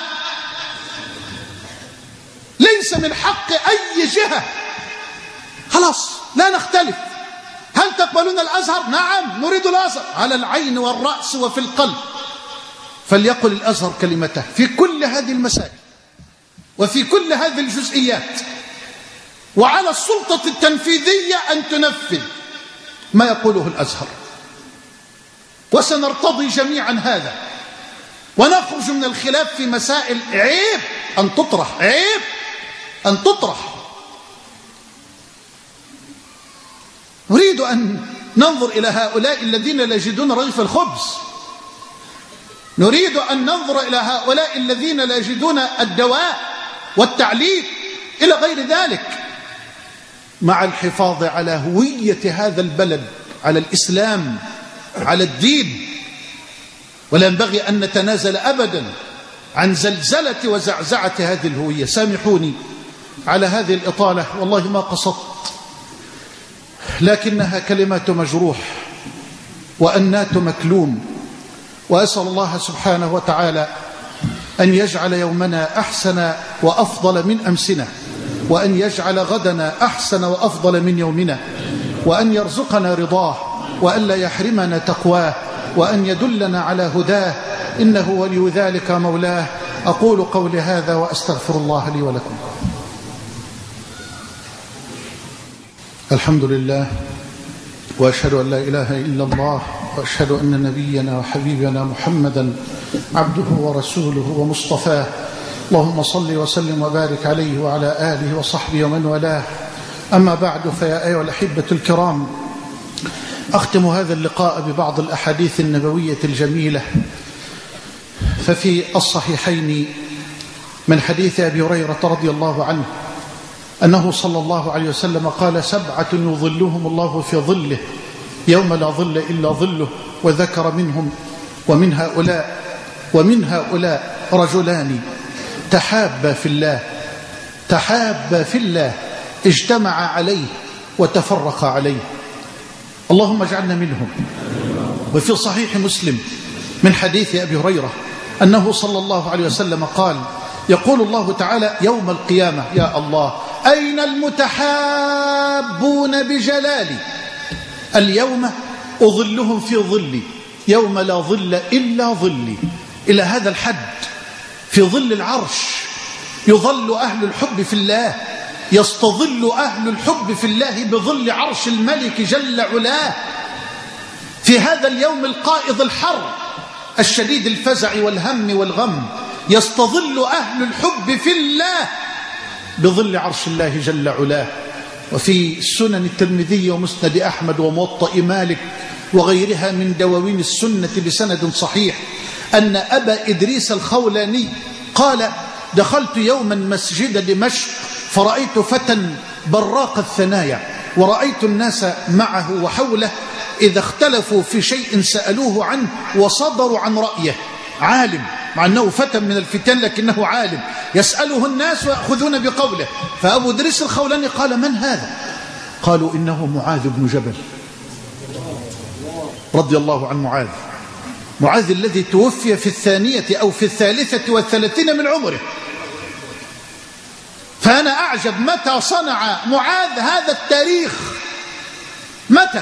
ليس من حق أي جهة. خلاص لا نختلف. هل تقبلون الأزهر؟ نعم نريد الأزهر، على العين والرأس وفي القلب. فليقل الأزهر كلمته في كل هذه المسائل وفي كل هذه الجزئيات، وعلى السلطة التنفيذية أن تنفذ ما يقوله الأزهر. وسنرتضي جميعا هذا ونخرج من الخلاف في مسائل عيب أن تطرح، عيب أن تطرح. نريد أن ننظر إلى هؤلاء الذين لا يجدون رغيف الخبز، نريد أن ننظر إلى هؤلاء الذين لا يجدون الدواء والتعليم إلى غير ذلك، مع الحفاظ على هوية هذا البلد، على الإسلام، على الدين. ولا ينبغي أن نتنازل أبدا عن زلزلة وزعزعة هذه الهوية. سامحوني على هذه الإطالة، والله ما قصدت، لكنها كلمات مجروح وأنات مكلوم. وأسأل الله سبحانه وتعالى أن يجعل يومنا أحسن وأفضل من أمسنا، وأن يجعل غدنا أحسن وأفضل من يومنا، وأن يرزقنا رضاه، وأن لا يحرمنا تقواه، وأن يدلنا على هداه، إنه ولي ذلك مولاه. أقول قولي هذا وأستغفر الله لي ولكم. الحمد لله، وأشهد أن لا إله إلا الله، وأشهد أن نبينا وحبيبنا محمدا عبده ورسوله ومصطفاه. اللهم صل وسلم وبارك عليه وعلى آله وصحبه ومن والاه. أما بعد، فيا أيها الأحبة الكرام، أختم هذا اللقاء ببعض الأحاديث النبوية الجميلة. ففي الصحيحين من حديث أبي هريرة رضي الله عنه أنه صلى الله عليه وسلم قال: 7 يظلهم الله في ظله يوم لا ظل إلا ظله. وذكر منهم ومن هؤلاء رجلان تحابا في الله اجتمع عليه وتفرق عليه. اللهم اجعلنا منهم. وفي صحيح مسلم من حديث أبي هريرة أنه صلى الله عليه وسلم قال: يقول الله تعالى يوم القيامة: يا الله، أين المتحابون بجلالي؟ اليوم أظلهم في ظلي يوم لا ظل إلا ظلي. إلى هذا الحد في ظل العرش يظل أهل الحب في الله، يستظل أهل الحب في الله بظل عرش الملك جل علاه. في هذا اليوم القائض الحر الشديد الفزع والهم والغم يستظل أهل الحب في الله بظل عرش الله جل علاه. وفي سنن الترمذي ومسند أحمد وموطأ مالك وغيرها من دواوين السنة بسند صحيح أن أبا إدريس الخولاني قال: دخلت يوما مسجد دمشق فرأيت فتى براق الثنايا، ورأيت الناس معه وحوله إذا اختلفوا في شيء سألوه عنه وصدروا عن رأيه. عالم، مع أنه فتى من الفتن لكنه عالم، يسأله الناس ويأخذون بقوله. فأبو إدريس الخولاني قال: من هذا؟ قالوا: إنه معاذ بن جبل رضي الله عن معاذ الذي توفي في 2 أو في 33 من عمره. فأنا أعجب متى صنع معاذ هذا التاريخ، متى؟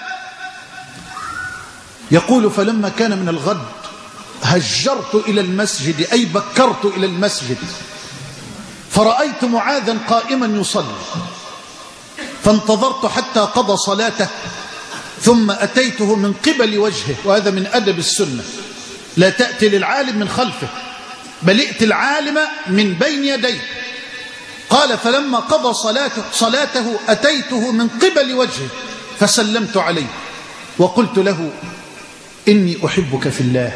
يقول: فلما كان من الغد هجرت إلى المسجد، أي بكرت إلى المسجد، فرأيت معاذا قائما يصلي، فانتظرت حتى قضى صلاته، ثم أتيته من قبل وجهه. وهذا من أدب السنة، لا تأتي للعالم من خلفه، بل ائت العالم من بين يديه. قال: فلما قضى صلاته أتيته من قبل وجهه فسلمت عليه وقلت له: إني أحبك في الله.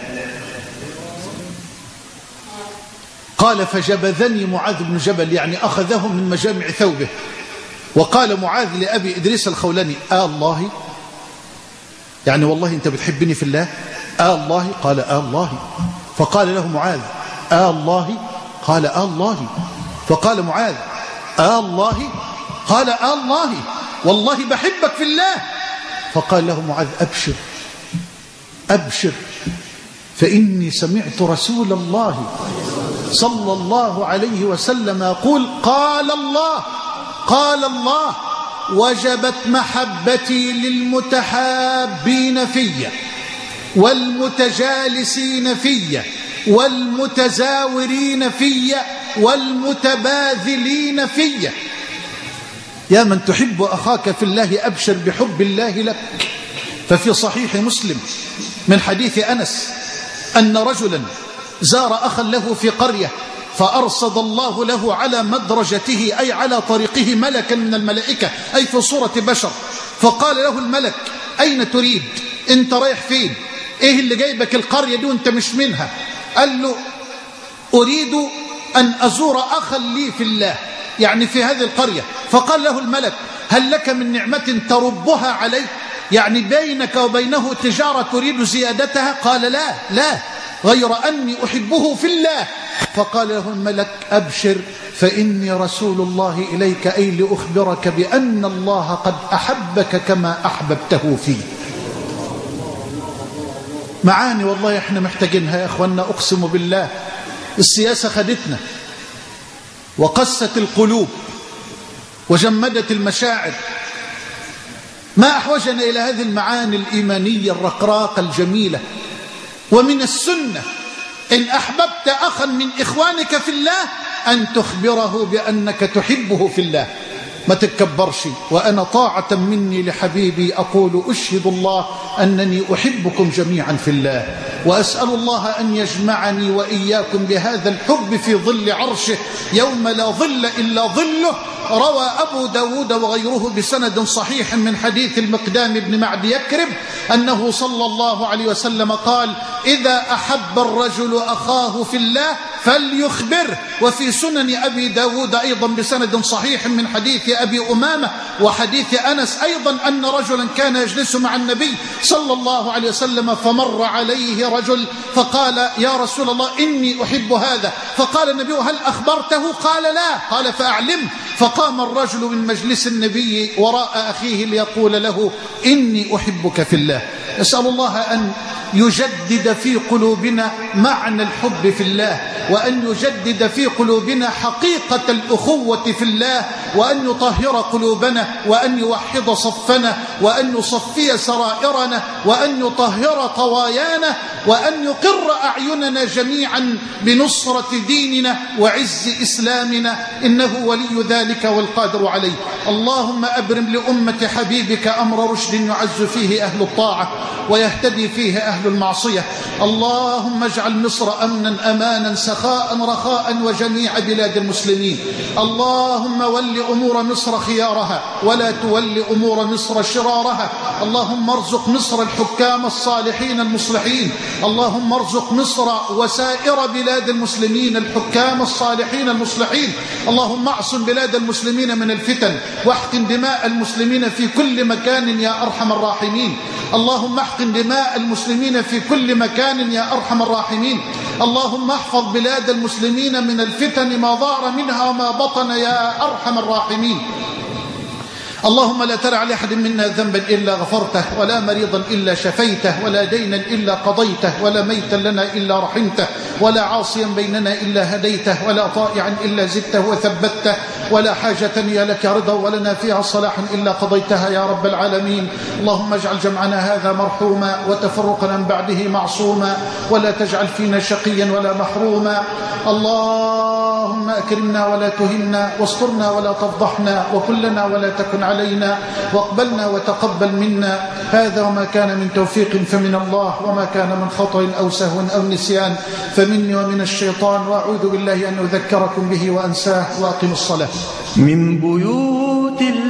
قال: فجبذني معاذ بن جبل، يعني أخذه من مجامع ثوبه. وقال معاذ لأبي إدريس الخولاني: الله، يعني والله أنت بتحبني في الله؟ الله؟ قال: الله. فقال له معاذ: الله؟ قال: الله. فقال معاذ: الله؟ قال: الله، والله بحبك في الله. فقال له معاذ: أبشر، فإني سمعت رسول الله صلى الله عليه وسلم يقول: قال الله وجبت محبتي للمتحابين في والمتجالسين في والمتزاورين في والمتباذلين في. يا من تحب أخاك في الله، أبشر بحب الله لك. ففي صحيح مسلم من حديث أنس أن رجلا زار أخا له في قرية، فأرصد الله له على مدرجته، أي على طريقه، ملكا من الملائكة، أي في صورة بشر. فقال له الملك: أين تريد؟ أنت رايح فين؟ إيه اللي جايبك القرية دي وأنت مش منها؟ قال له: أريد أن أزور أخا لي في الله، يعني في هذه القرية. فقال له الملك: هل لك من نعمة تربها علي؟ يعني بينك وبينه تجارة تريد زيادتها؟ قال: لا، غير أني أحبه في الله فقال له الملك أبشر فإني رسول الله إليك، أي لأخبرك بأن الله قد أحبك كما أحببته فيه. معاني والله احنا محتاجينها يا أخوانا، أقسم بالله. السياسة خدتنا وقست القلوب وجمدت المشاعر. ما أحوجنا إلى هذه المعاني الإيمانية الرقراقة الجميلة. ومن السنة إن أحببت أخا من إخوانك في الله أن تخبره بأنك تحبه في الله، ما تتكبرش. وأنا طاعة مني لحبيبي أقول أشهد الله أنني أحبكم جميعا في الله، وأسأل الله أن يجمعني وإياكم بهذا الحب في ظل عرشه يوم لا ظل إلا ظله. روى أبو داود وغيره بسند صحيح من حديث المقدام بن معد يكرب أنه صلى الله عليه وسلم قال: إذا أحب الرجل أخاه في الله فليخبره. وفي سنن أبي داود أيضا بسند صحيح من حديث أبي أمامة وحديث أنس أيضا أن رجلا كان يجلس مع النبي صلى الله عليه وسلم فمر عليه رجل فقال: يا رسول الله إني أحب هذا. فقال النبي: هل أخبرته؟ قال: لا. قال: فأعلمه. فقام الرجل من مجلس النبي وراء أخيه ليقول له: إني أحبك في الله. نسأل الله أن يجدد في قلوبنا معنى الحب في الله، وأن يجدد في قلوبنا حقيقة الأخوة في الله، وأن يطهر قلوبنا، وأن يوحد صفنا، وأن يصفي سرائرنا، وأن يطهر طوايانا، وأن يقر أعيننا جميعا بنصرة ديننا وعز إسلامنا، إنه ولي ذلك والقادر عليه. اللهم أبرم لأمة حبيبك أمر رشد يعز فيه أهل الطاعة ويهتدي فيه أهل المعصية. اللهم اجعل مصر أمنا أمانا سخاء رخاء وجميع بلاد المسلمين. اللهم ول أمور مصر خيارها ولا تول أمور مصر شرارها. اللهم ارزق مصر الحكام الصالحين المصلحين. اللهم ارزق مصر وسائر بلاد المسلمين الحكام الصالحين المصلحين. اللهم اعصم بلاد المسلمين من الفتن واحقن دماء المسلمين في كل مكان يا أرحم الراحمين. اللهم احقن دماء المسلمين في كل مكان يا أرحم الراحمين. اللهم احفظ بلاد المسلمين من الفتن ما ظهر منها وما بطن يا أرحم الراحمين. اللهم لا تدع لأحد منا ذنبا إلا غفرته، ولا مريضا إلا شفيته، ولا دينا إلا قضيته، ولا ميتا لنا إلا رحمته، ولا عاصيا بيننا إلا هديته، ولا طائعا إلا زدته وثبته، ولا حاجة هي لك رضا ولنا فيها صلاح إلا قضيتها يا رب العالمين. اللهم اجعل جمعنا هذا مرحوما وتفرقنا من بعده معصوما، ولا تجعل فينا شقيا ولا محروما. اللهم أكرمنا ولا تهنا، واسترنا ولا تفضحنا، وكلنا ولا تكن علينا، واقبلنا وتقبل منا. هذا وما كان من توفيق فمن الله، وما كان من خطأ أو سهو أو نسيان فمني ومن الشيطان، وأعوذ بالله أن أذكركم به وأنساه. وأقم الصلاة. من بيوت